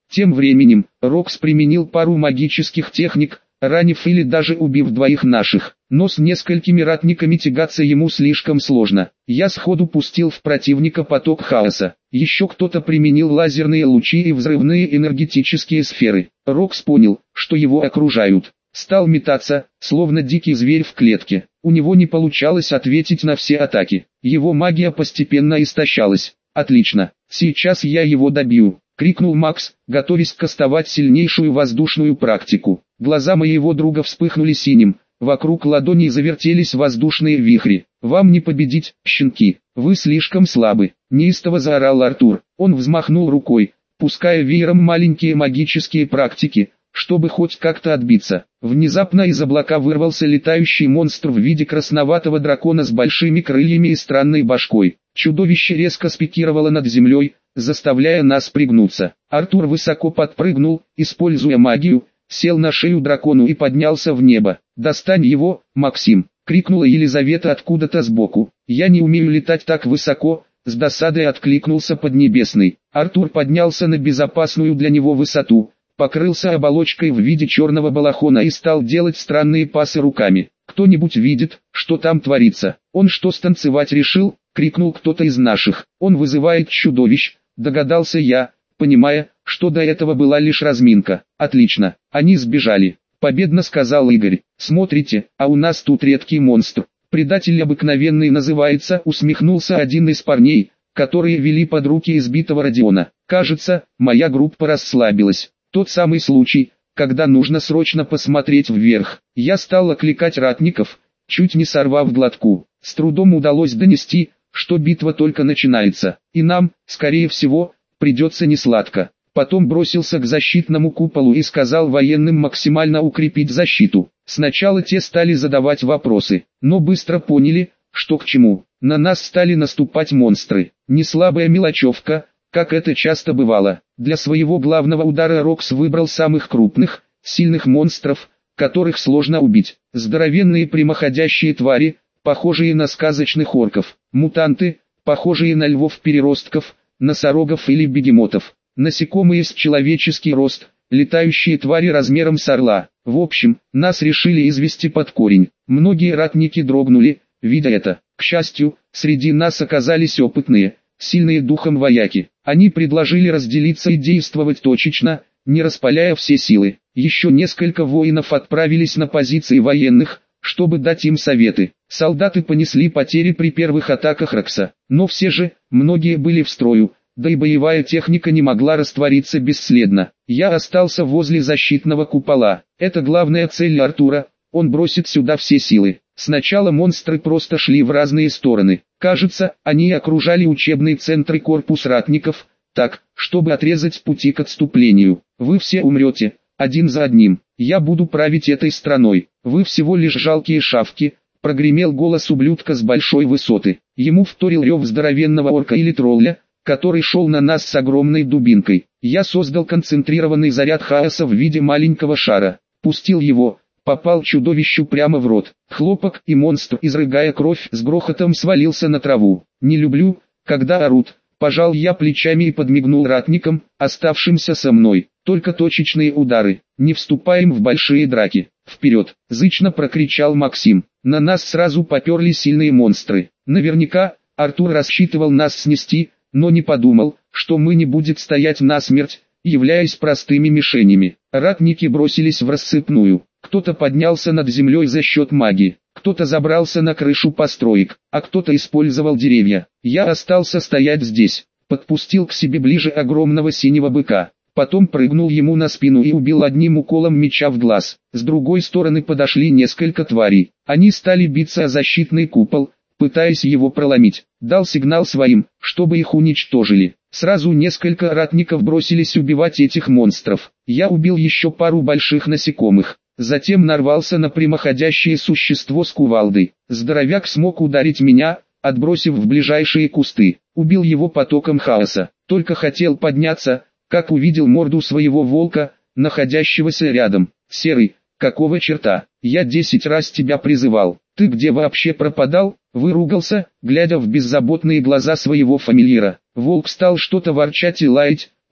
Тем временем, Рокс применил пару магических техник, ранив или даже убив двоих наших. Но с несколькими ратниками тягаться ему слишком сложно. Я сходу пустил в противника поток хаоса. Еще кто-то применил лазерные лучи и взрывные энергетические сферы. Рокс понял, что его окружают. Стал метаться, словно дикий зверь в клетке. У него не получалось ответить на все атаки. Его магия постепенно истощалась. «Отлично, сейчас я его добью», — крикнул Макс, готовясь кастовать сильнейшую воздушную практику. Глаза моего друга вспыхнули синим. Вокруг ладоней завертелись воздушные вихри. «Вам не победить, щенки, вы слишком слабы», — неистово заорал Артур. Он взмахнул рукой, пуская веером маленькие магические практики, чтобы хоть как-то отбиться. Внезапно из облака вырвался летающий монстр в виде красноватого дракона с большими крыльями и странной башкой. Чудовище резко спикировало над землей, заставляя нас пригнуться. Артур высоко подпрыгнул, используя магию, сел на шею дракону и поднялся в небо. «Достань его, Максим!» — крикнула Елизавета откуда-то сбоку. «Я не умею летать так высоко», — с досадой откликнулся Поднебесный. Артур поднялся на безопасную для него высоту, покрылся оболочкой в виде черного балахона и стал делать странные пасы руками. «Кто-нибудь видит, что там творится?» «Он что, станцевать решил?» — крикнул кто-то из наших. «Он вызывает чудовищ», — догадался я, понимая, что до этого была лишь разминка. «Отлично, они сбежали», — победно сказал Игорь. «Смотрите, а у нас тут редкий монстр. Предатель обыкновенный называется», — усмехнулся один из парней, которые вели под руки избитого Родиона. «Кажется, моя группа расслабилась. Тот самый случай, когда нужно срочно посмотреть вверх». Я стал окликать ратников, чуть не сорвав глотку. С трудом удалось донести, что битва только начинается, и нам, скорее всего, придется несладко. Потом бросился к защитному куполу и сказал военным максимально укрепить защиту. Сначала те стали задавать вопросы, но быстро поняли, что к чему. На нас стали наступать монстры. Не слабая мелочевка, как это часто бывало. Для своего главного удара Рокс выбрал самых крупных, сильных монстров, которых сложно убить. Здоровенные прямоходящие твари, похожие на сказочных орков. Мутанты, похожие на львов-переростков, носорогов или бегемотов. Насекомые с человеческий рост, летающие твари размером с орла. В общем, нас решили извести под корень. Многие ратники дрогнули, видя это. К счастью, среди нас оказались опытные, сильные духом вояки. Они предложили разделиться и действовать точечно, не распаляя все силы. Еще несколько воинов отправились на позиции военных, чтобы дать им советы. Солдаты понесли потери при первых атаках Рокса, но все же, многие были в строю, да и боевая техника не могла раствориться бесследно. Я остался возле защитного купола. Это главная цель Артура, он бросит сюда все силы. Сначала монстры просто шли в разные стороны. Кажется, они окружали учебный центр и корпус ратников, так, чтобы отрезать пути к отступлению. Вы все умрете, один за одним. Я буду править этой страной. Вы всего лишь жалкие шавки, прогремел голос ублюдка с большой высоты. Ему вторил рев здоровенного орка или тролля, который шел на нас с огромной дубинкой. Я создал концентрированный заряд хаоса в виде маленького шара, пустил его, попал чудовищу прямо в рот. Хлопок, и монстр, изрыгая кровь, с грохотом свалился на траву. Не люблю, когда орут. Пожал я плечами и подмигнул ратникам, оставшимся со мной. Только точечные удары, не вступаем в большие драки. Вперед, зычно прокричал Максим. На нас сразу поперли сильные монстры. Наверняка, Артур рассчитывал нас снести, но не подумал, что мы не будем стоять насмерть, являясь простыми мишенями. Ратники бросились в рассыпную. Кто-то поднялся над землей за счет магии, кто-то забрался на крышу построек, а кто-то использовал деревья. Я остался стоять здесь, подпустил к себе ближе огромного синего быка, потом прыгнул ему на спину и убил одним уколом меча в глаз. С другой стороны подошли несколько тварей, они стали биться о защитный купол, пытаясь его проломить. Дал сигнал своим, чтобы их уничтожили. Сразу несколько ратников бросились убивать этих монстров. Я убил еще пару больших насекомых. Затем нарвался на прямоходящее существо с кувалдой. Здоровяк смог ударить меня, отбросив в ближайшие кусты. Убил его потоком хаоса. Только хотел подняться, как увидел морду своего волка, находящегося рядом. «Серый, какого черта? Я десять раз тебя призывал. Ты где вообще пропадал?» Выругался, глядя в беззаботные глаза своего фамильяра. Волк стал что-то ворчать и лаять,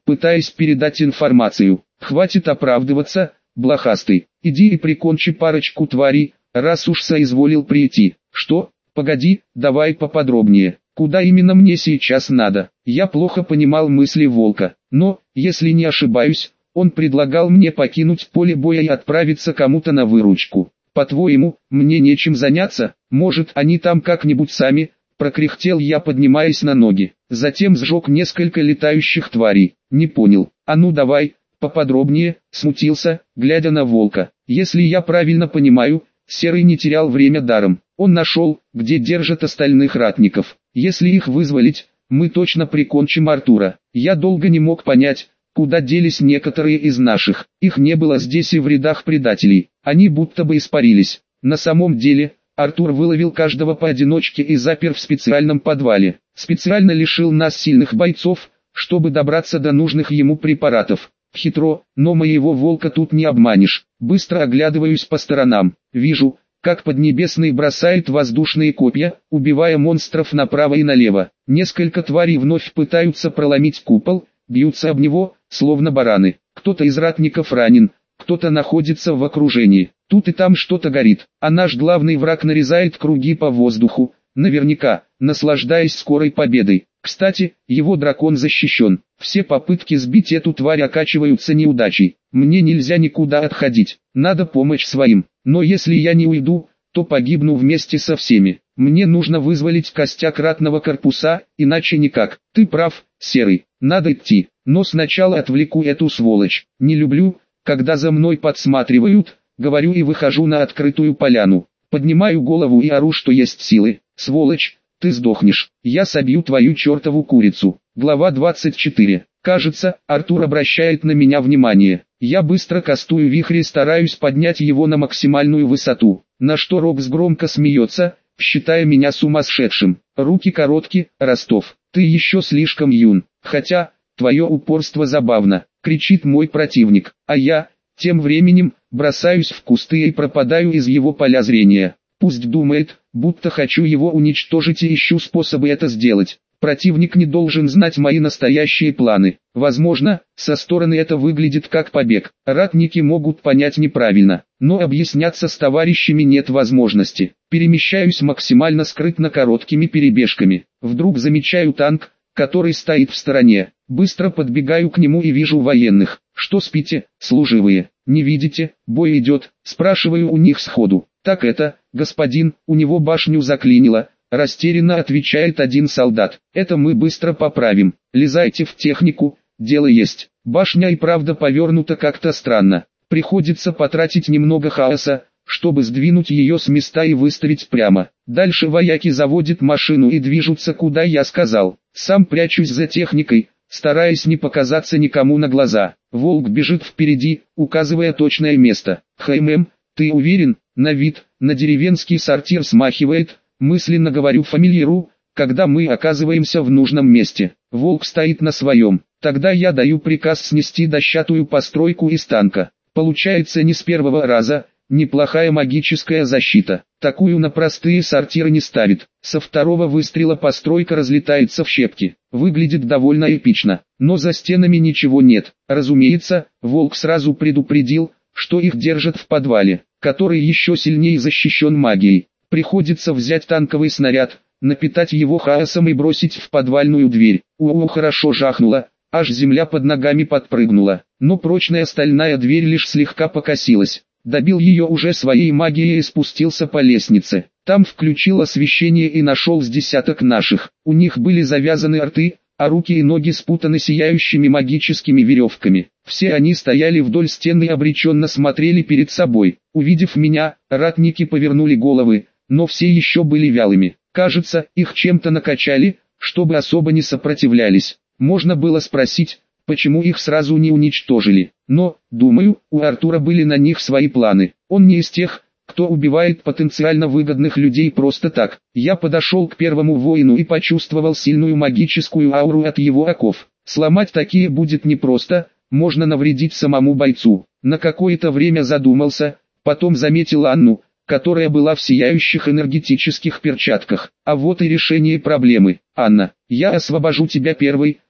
пытаясь передать информацию. «Хватит оправдываться, блохастый, иди и прикончи парочку тварей, раз уж соизволил прийти». «Что? Погоди, давай поподробнее. Куда именно мне сейчас надо?» Я плохо понимал мысли волка, но, если не ошибаюсь, он предлагал мне покинуть поле боя и отправиться кому-то на выручку. «По-твоему, мне нечем заняться? Может, они там как-нибудь сами?» — прокряхтел я, поднимаясь на ноги. Затем сжег несколько летающих тварей. «Не понял. А ну давай, поподробнее», — смутился, глядя на волка. «Если я правильно понимаю, Серый не терял время даром. Он нашел, где держат остальных ратников. Если их вызволить, мы точно прикончим Артура». Я долго не мог понять, куда делись некоторые из наших. Их не было здесь и в рядах предателей. Они будто бы испарились. На самом деле, Артур выловил каждого поодиночке и запер в специальном подвале. Специально лишил нас сильных бойцов, чтобы добраться до нужных ему препаратов. Хитро, но моего волка тут не обманешь. Быстро оглядываюсь по сторонам. Вижу, как Поднебесный бросает воздушные копья, убивая монстров направо и налево. Несколько тварей вновь пытаются проломить купол, бьются об него, словно бараны. Кто-то из ратников ранен, кто-то находится в окружении. Тут и там что-то горит, а наш главный враг нарезает круги по воздуху, наверняка, наслаждаясь скорой победой. Кстати, его дракон защищен. Все попытки сбить эту тварь оканчиваются неудачей. Мне нельзя никуда отходить, надо помочь своим. Но если я не уйду, то погибну вместе со всеми. Мне нужно вызволить костяк ратного корпуса, иначе никак. Ты прав, Серый, надо идти. Но сначала отвлеку эту сволочь. Не люблю, когда за мной подсматривают, говорю и выхожу на открытую поляну. Поднимаю голову и ору, что есть силы. Сволочь, ты сдохнешь. Я собью твою чертову курицу. Глава двадцать четыре. Кажется, Артур обращает на меня внимание. Я быстро кастую вихрь и стараюсь поднять его на максимальную высоту. На что Рокс громко смеется, считая меня сумасшедшим. Руки короткие, Ростов. Ты еще слишком юн. Хотя, твое упорство забавно, кричит мой противник. А я, тем временем, бросаюсь в кусты и пропадаю из его поля зрения. Пусть думает, будто хочу его уничтожить и ищу способы это сделать. Противник не должен знать мои настоящие планы. Возможно, со стороны это выглядит как побег. Ратники могут понять неправильно, но объясняться с товарищами нет возможности. Перемещаюсь максимально скрытно короткими перебежками. Вдруг замечаю танк, который стоит в стороне. Быстро подбегаю к нему и вижу военных. «Что спите, служивые? Не видите, бой идет?» Спрашиваю у них сходу. «Так это, господин, у него башню заклинило», растерянно отвечает один солдат. «Это мы быстро поправим. Лезайте в технику, дело есть». Башня и правда повернута как-то странно. Приходится потратить немного хаоса, чтобы сдвинуть ее с места и выставить прямо. Дальше вояки заводят машину и движутся куда я сказал. Сам прячусь за техникой, стараясь не показаться никому на глаза. Волк бежит впереди, указывая точное место. «Хэм, ты уверен?» На вид, на деревенский сортир смахивает, мысленно говорю фамильяру, когда мы оказываемся в нужном месте. Волк стоит на своем. Тогда я даю приказ снести дощатую постройку из танка. Получается не с первого раза, неплохая магическая защита. Такую на простые сортиры не ставит. Со второго выстрела постройка разлетается в щепки. Выглядит довольно эпично, но за стенами ничего нет. Разумеется, волк сразу предупредил, что их держат в подвале, который еще сильнее защищен магией. Приходится взять танковый снаряд, напитать его хаосом и бросить в подвальную дверь. У-у, хорошо жахнуло, аж земля под ногами подпрыгнула. Но прочная стальная дверь лишь слегка покосилась. Добил ее уже своей магией и спустился по лестнице. Там включил освещение и нашел с десяток наших. У них были завязаны рты, а руки и ноги спутаны сияющими магическими веревками. Все они стояли вдоль стены и обреченно смотрели перед собой. Увидев меня, ратники повернули головы, но все еще были вялыми. Кажется, их чем-то накачали, чтобы особо не сопротивлялись. Можно было спросить, почему их сразу не уничтожили. Но, думаю, у Артура были на них свои планы. Он не из тех, кто убивает потенциально выгодных людей просто так. Я подошел к первому воину и почувствовал сильную магическую ауру от его оков. Сломать такие будет непросто, можно навредить самому бойцу. На какое-то время задумался, потом заметил Анну, которая была в сияющих энергетических перчатках. А вот и решение проблемы. «Анна, я освобожу тебя первой»,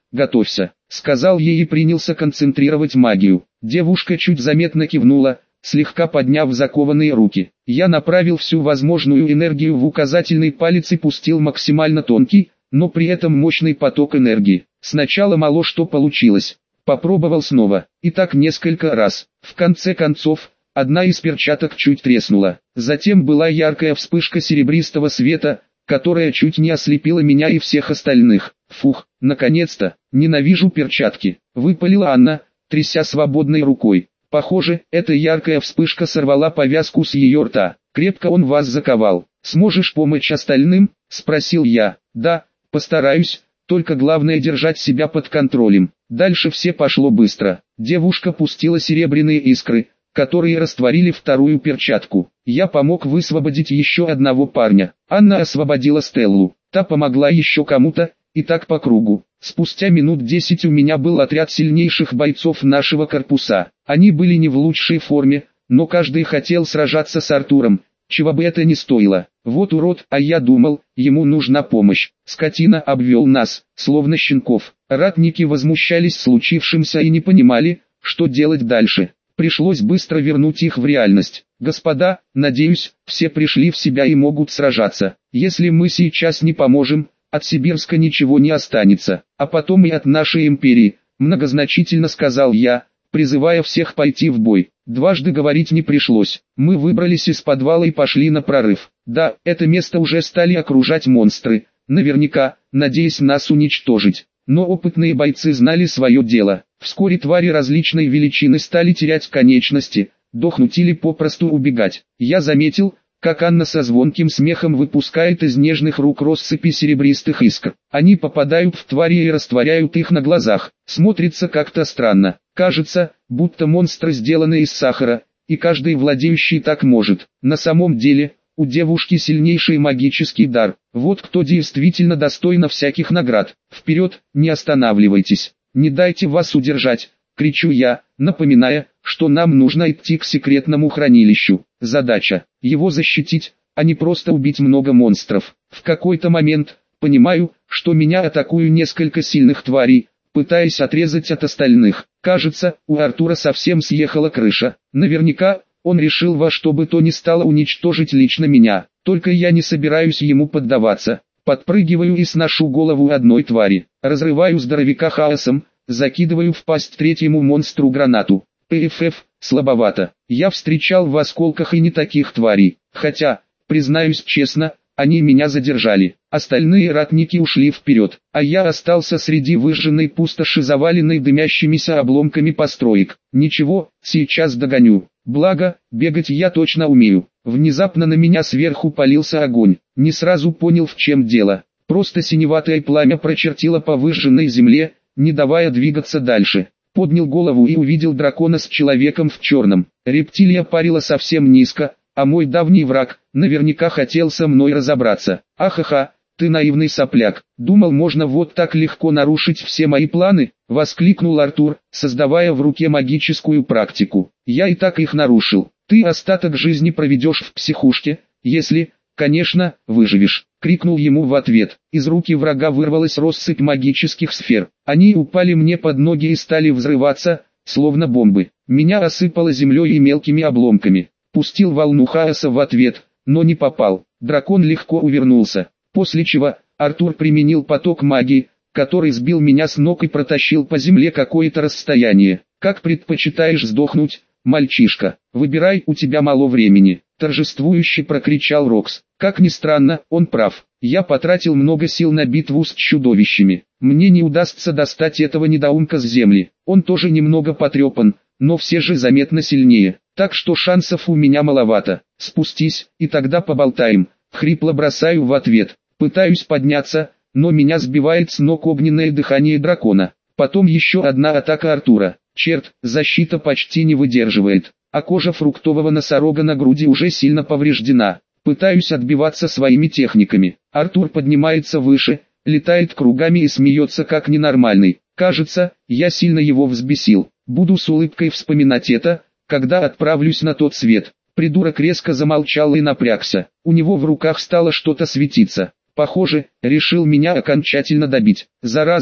готовься», — сказал ей и принялся концентрировать магию. Девушка чуть заметно кивнула, слегка подняв закованные руки. Я направил всю возможную энергию в указательный палец и пустил максимально тонкий, но при этом мощный поток энергии. Сначала мало что получилось. Попробовал снова, и так несколько раз. В конце концов, одна из перчаток чуть треснула. Затем была яркая вспышка серебристого света, которая чуть не ослепила меня и всех остальных. Фух, наконец-то, ненавижу перчатки, выпалила Анна, тряся свободной рукой. Похоже, эта яркая вспышка сорвала повязку с ее рта. Крепко он вас заковал. Сможешь помочь остальным? Спросил я. Да, постараюсь, только главное держать себя под контролем. Дальше все пошло быстро. Девушка пустила серебряные искры, которые растворили вторую перчатку. Я помог высвободить еще одного парня. Анна освободила Стеллу. Та помогла еще кому-то, и так по кругу. Спустя минут десять у меня был отряд сильнейших бойцов нашего корпуса. Они были не в лучшей форме, но каждый хотел сражаться с Артуром, чего бы это ни стоило. Вот урод, а я думал, ему нужна помощь. Скотина обвел нас, словно щенков. Ратники возмущались случившимся и не понимали, что делать дальше. Пришлось быстро вернуть их в реальность. Господа, надеюсь, все пришли в себя и могут сражаться. Если мы сейчас не поможем, от Сибирска ничего не останется, а потом и от нашей империи, многозначительно сказал я, призывая всех пойти в бой. Дважды говорить не пришлось. Мы выбрались из подвала и пошли на прорыв. Да, это место уже стали окружать монстры, наверняка, надеясь нас уничтожить. Но опытные бойцы знали свое дело. Вскоре твари различной величины стали терять конечности, дохнуть или попросту убегать. Я заметил, как Анна со звонким смехом выпускает из нежных рук россыпи серебристых искр. Они попадают в твари и растворяют их на глазах. Смотрится как-то странно. Кажется, будто монстры сделаны из сахара, и каждый владеющий так может. На самом деле, у девушки сильнейший магический дар. Вот кто действительно достойно всяких наград. Вперед, не останавливайтесь. Не дайте вас удержать, кричу я, напоминая, что нам нужно идти к секретному хранилищу. Задача – его защитить, а не просто убить много монстров. В какой-то момент, понимаю, что меня атакуют несколько сильных тварей, пытаясь отрезать от остальных. Кажется, у Артура совсем съехала крыша. Наверняка, он решил во что бы то ни стало уничтожить лично меня. Только я не собираюсь ему поддаваться. Подпрыгиваю и сношу голову одной твари. Разрываю здоровяка хаосом, закидываю в пасть третьему монстру гранату. ПФФ, слабовато. Я встречал в осколках и не таких тварей. Хотя, признаюсь честно, они меня задержали. Остальные ратники ушли вперед, а я остался среди выжженной пустоши, заваленной дымящимися обломками построек. Ничего, сейчас догоню. Благо, бегать я точно умею. Внезапно на меня сверху полился огонь. Не сразу понял, в чем дело. Просто синеватое пламя прочертило по выжженной земле, не давая двигаться дальше. Поднял голову и увидел дракона с человеком в черном. Рептилия парила совсем низко, а мой давний враг наверняка хотел со мной разобраться. Ахаха, ты наивный сопляк. Думал, можно вот так легко нарушить все мои планы? Воскликнул Артур, создавая в руке магическую практику. Я и так их нарушил. Ты остаток жизни проведешь в психушке, если, конечно, выживешь. Крикнул ему в ответ. Из руки врага вырвалась россыпь магических сфер. Они упали мне под ноги и стали взрываться, словно бомбы. Меня осыпало землей и мелкими обломками. Пустил волну хаоса в ответ, но не попал. Дракон легко увернулся. После чего, Артур применил поток магии, который сбил меня с ног и протащил по земле какое-то расстояние. Как предпочитаешь сдохнуть, мальчишка? Выбирай, у тебя мало времени. Торжествующе прокричал Рокс. Как ни странно, он прав. Я потратил много сил на битву с чудовищами. Мне не удастся достать этого недоумка с земли. Он тоже немного потрепан, но все же заметно сильнее. Так что шансов у меня маловато. Спустись, и тогда поболтаем. Хрипло бросаю в ответ. Пытаюсь подняться, но меня сбивает с ног огненное дыхание дракона. Потом еще одна атака Артура. Черт, защита почти не выдерживает, а кожа фруктового носорога на груди уже сильно повреждена. Пытаюсь отбиваться своими техниками. Артур поднимается выше, летает кругами и смеется как ненормальный. Кажется, я сильно его взбесил. Буду с улыбкой вспоминать это, когда отправлюсь на тот свет. Придурок резко замолчал и напрягся. У него в руках стало что-то светиться. Похоже, решил меня окончательно добить. Зараза,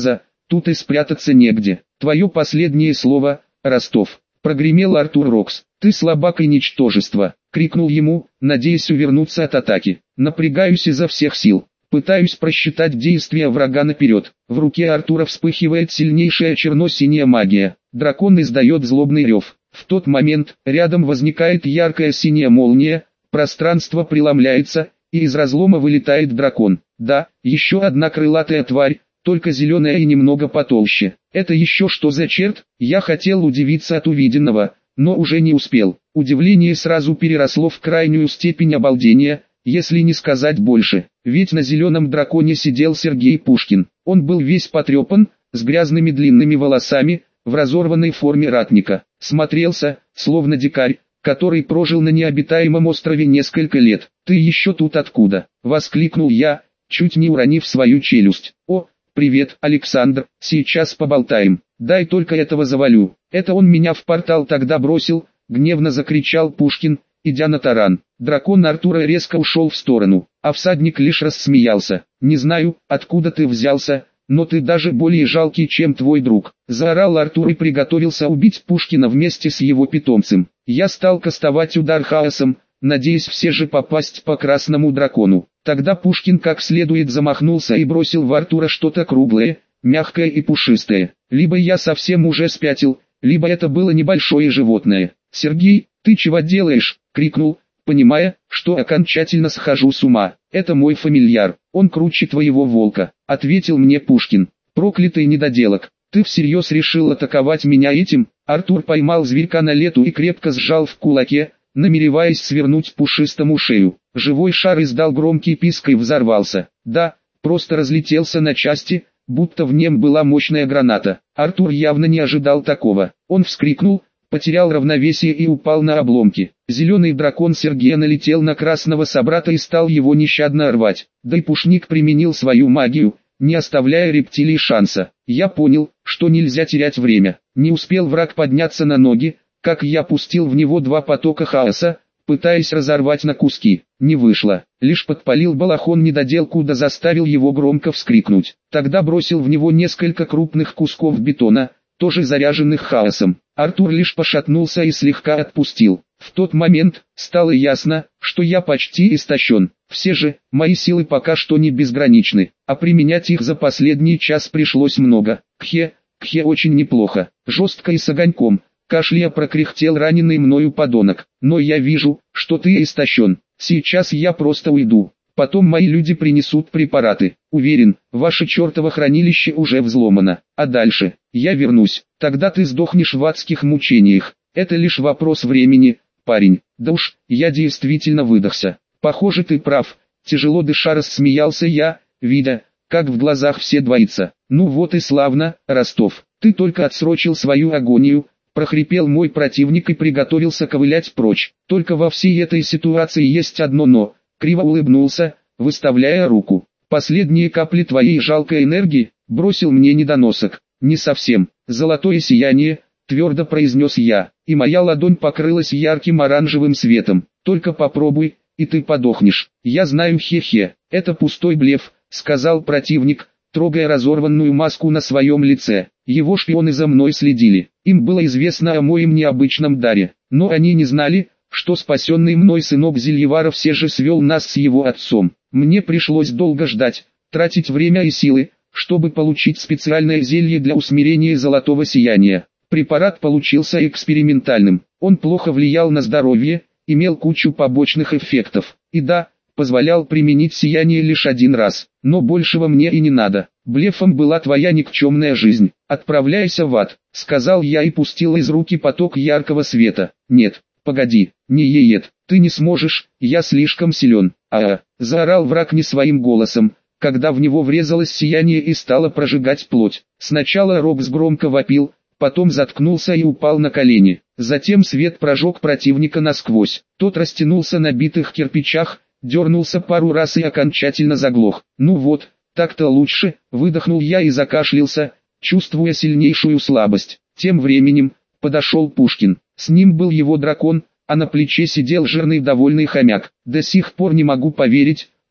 тут и спрятаться негде. Твое последнее слово, Ростов. Прогремел Артур Рокс. Ты слабак и ничтожество, крикнул ему, надеясь увернуться от атаки. Напрягаюсь изо всех сил. Пытаюсь просчитать действия врага наперед. В руке Артура вспыхивает сильнейшая черно-синяя магия. Дракон издает злобный рев. В тот момент, рядом возникает яркая синяя молния, пространство преломляется, и из разлома вылетает дракон. Да, еще одна крылатая тварь, только зеленая и немного потолще. Это еще что за черт? Я хотел удивиться от увиденного, но уже не успел. Удивление сразу переросло в крайнюю степень обалдения, если не сказать больше. Ведь на зеленом драконе сидел Сергей Пушкин. Он был весь потрепан, с грязными длинными волосами, в разорванной форме ратника. Смотрелся, словно дикарь, который прожил на необитаемом острове несколько лет. «Ты еще тут откуда?» — воскликнул я, чуть не уронив свою челюсть. «О, привет, Александр, сейчас поболтаем. Дай только этого завалю». «Это он меня в портал тогда бросил», — гневно закричал Пушкин, идя на таран. Дракон Артура резко ушел в сторону, а всадник лишь рассмеялся. «Не знаю, откуда ты взялся, но ты даже более жалкий, чем твой друг», — заорал Артур и приготовился убить Пушкина вместе с его питомцем. Я стал кастовать удар хаосом, надеясь все же попасть по красному дракону. Тогда Пушкин как следует замахнулся и бросил в Артура что-то круглое, мягкое и пушистое. Либо я совсем уже спятил, либо это было небольшое животное. «Сергей, ты чего делаешь?» — крикнул, понимая, что окончательно схожу с ума. «Это мой фамильяр, он круче твоего волка», — ответил мне Пушкин. «Проклятый недоделок, ты всерьез решил атаковать меня этим?» Артур поймал зверька на лету и крепко сжал в кулаке, намереваясь свернуть пушистому шею. Живой шар издал громкий писк и взорвался. Да, просто разлетелся на части, будто в нем была мощная граната. Артур явно не ожидал такого. Он вскрикнул, потерял равновесие и упал на обломки. Зеленый дракон Сергея налетел на красного собрата и стал его нещадно рвать. Да и Пушник применил свою магию, не оставляя рептилий шанса. Я понял, что нельзя терять время. Не успел враг подняться на ноги, как я пустил в него два потока хаоса, пытаясь разорвать на куски. Не вышло. Лишь подпалил балахон недоделку да заставил его громко вскрикнуть. Тогда бросил в него несколько крупных кусков бетона, тоже заряженных хаосом. Артур лишь пошатнулся и слегка отпустил. В тот момент стало ясно, что я почти истощен. Все же, мои силы пока что не безграничны, а применять их за последний час пришлось много. Кхе, кхе очень неплохо, жестко и с огоньком. Кашляя прокряхтел раненый мною подонок. «Но я вижу, что ты истощен. Сейчас я просто уйду. Потом мои люди принесут препараты. Уверен, ваше чертово хранилище уже взломано. А дальше, я вернусь. Тогда ты сдохнешь в адских мучениях. Это лишь вопрос времени, парень». «Да уж, я действительно выдохся. Похоже, ты прав». Тяжело дыша рассмеялся я, видя, как в глазах все двоится. «Ну вот и славно, Ростов. Ты только отсрочил свою агонию», — прохрипел мой противник и приготовился ковылять прочь. «Только во всей этой ситуации есть одно «но», — криво улыбнулся, выставляя руку. «Последние капли твоей жалкой энергии», — бросил мне недоносок. «Не совсем. Золотое сияние», — твердо произнес я, и моя ладонь покрылась ярким оранжевым светом. «Только попробуй, и ты подохнешь». «Я знаю, хе-хе, это пустой блеф», — сказал противник, трогая разорванную маску на своем лице. Его шпионы за мной следили. Им было известно о моем необычном даре, но они не знали, что спасенный мной сынок Зельевара все же свел нас с его отцом. Мне пришлось долго ждать, тратить время и силы, чтобы получить специальное зелье для усмирения золотого сияния. Препарат получился экспериментальным, он плохо влиял на здоровье, имел кучу побочных эффектов. И да, позволял применить сияние лишь один раз, но большего мне и не надо. Блефом была твоя никчемная жизнь. Отправляйся в ад, сказал я и пустил из руки поток яркого света. Нет, погоди, не еет, ты не сможешь, я слишком силен. А-а, заорал враг не своим голосом, когда в него врезалось сияние и стало прожигать плоть. Сначала Рокс громко вопил, потом заткнулся и упал на колени. Затем свет прожег противника насквозь. Тот растянулся на битых кирпичах, дернулся пару раз и окончательно заглох. «Ну вот, так-то лучше», — выдохнул я и закашлялся, чувствуя сильнейшую слабость. Тем временем, подошел Пушкин. С ним был его дракон, а на плече сидел жирный довольный хомяк. До сих пор не могу поверить,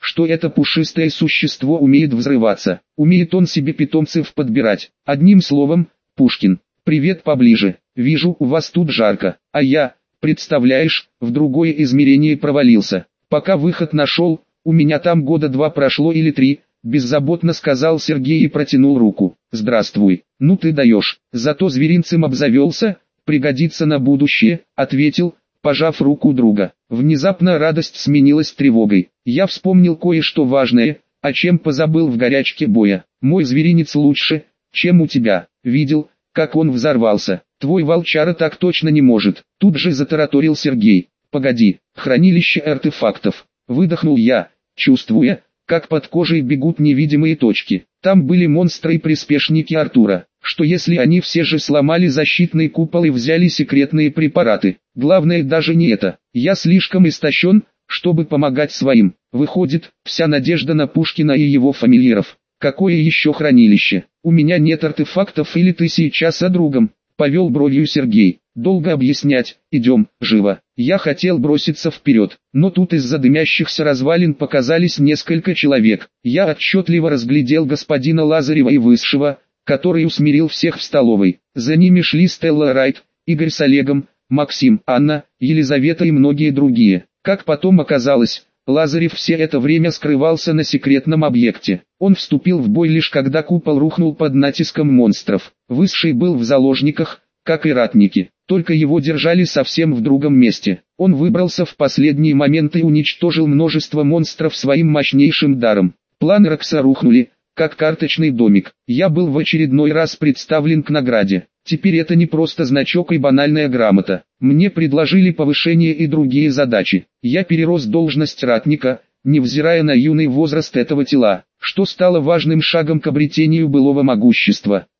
что это пушистое существо умеет взрываться. Умеет он себе питомцев подбирать. Одним словом, Пушкин. Привет поближе. Вижу, у вас тут жарко. А я, представляешь, в другое измерение провалился. Пока выход нашел, у меня там года два прошло или три, беззаботно сказал Сергей и протянул руку. Здравствуй. Ну ты даешь. Зато зверинцем обзавелся, пригодится на будущее, ответил, пожав руку друга. Внезапно радость сменилась тревогой. Я вспомнил кое-что важное, о чем позабыл в горячке боя. Мой зверинец лучше, чем у тебя. Видел, как он взорвался. Твой волчара так точно не может. Тут же затараторил Сергей. Погоди, хранилище артефактов. Выдохнул я, чувствуя, как под кожей бегут невидимые точки. Там были монстры и приспешники Артура. Что если они все же сломали защитный купол и взяли секретные препараты? Главное даже не это. Я слишком истощен, чтобы помогать своим. Выходит, вся надежда на Пушкина и его фамильяров. Какое еще хранилище? У меня нет артефактов, или ты сейчас о другом? Повел бровью Сергей. Долго объяснять, идем, живо. Я хотел броситься вперед, но тут из-за дымящихся развалин показались несколько человек. Я отчетливо разглядел господина Лазарева и Высшего, который усмирил всех в столовой. За ними шли Стелла Райт, Игорь с Олегом, Максим, Анна, Елизавета и многие другие. Как потом оказалось, Лазарев все это время скрывался на секретном объекте. Он вступил в бой лишь когда купол рухнул под натиском монстров. Высший был в заложниках, как и ратники, только его держали совсем в другом месте. Он выбрался в последний момент и уничтожил множество монстров своим мощнейшим даром. Планы Рокса рухнули, как карточный домик. Я был в очередной раз представлен к награде. Теперь это не просто значок и банальная грамота. Мне предложили повышение и другие задачи. Я перерос должность ратника, невзирая на юный возраст этого тела, что стало важным шагом к обретению былого могущества.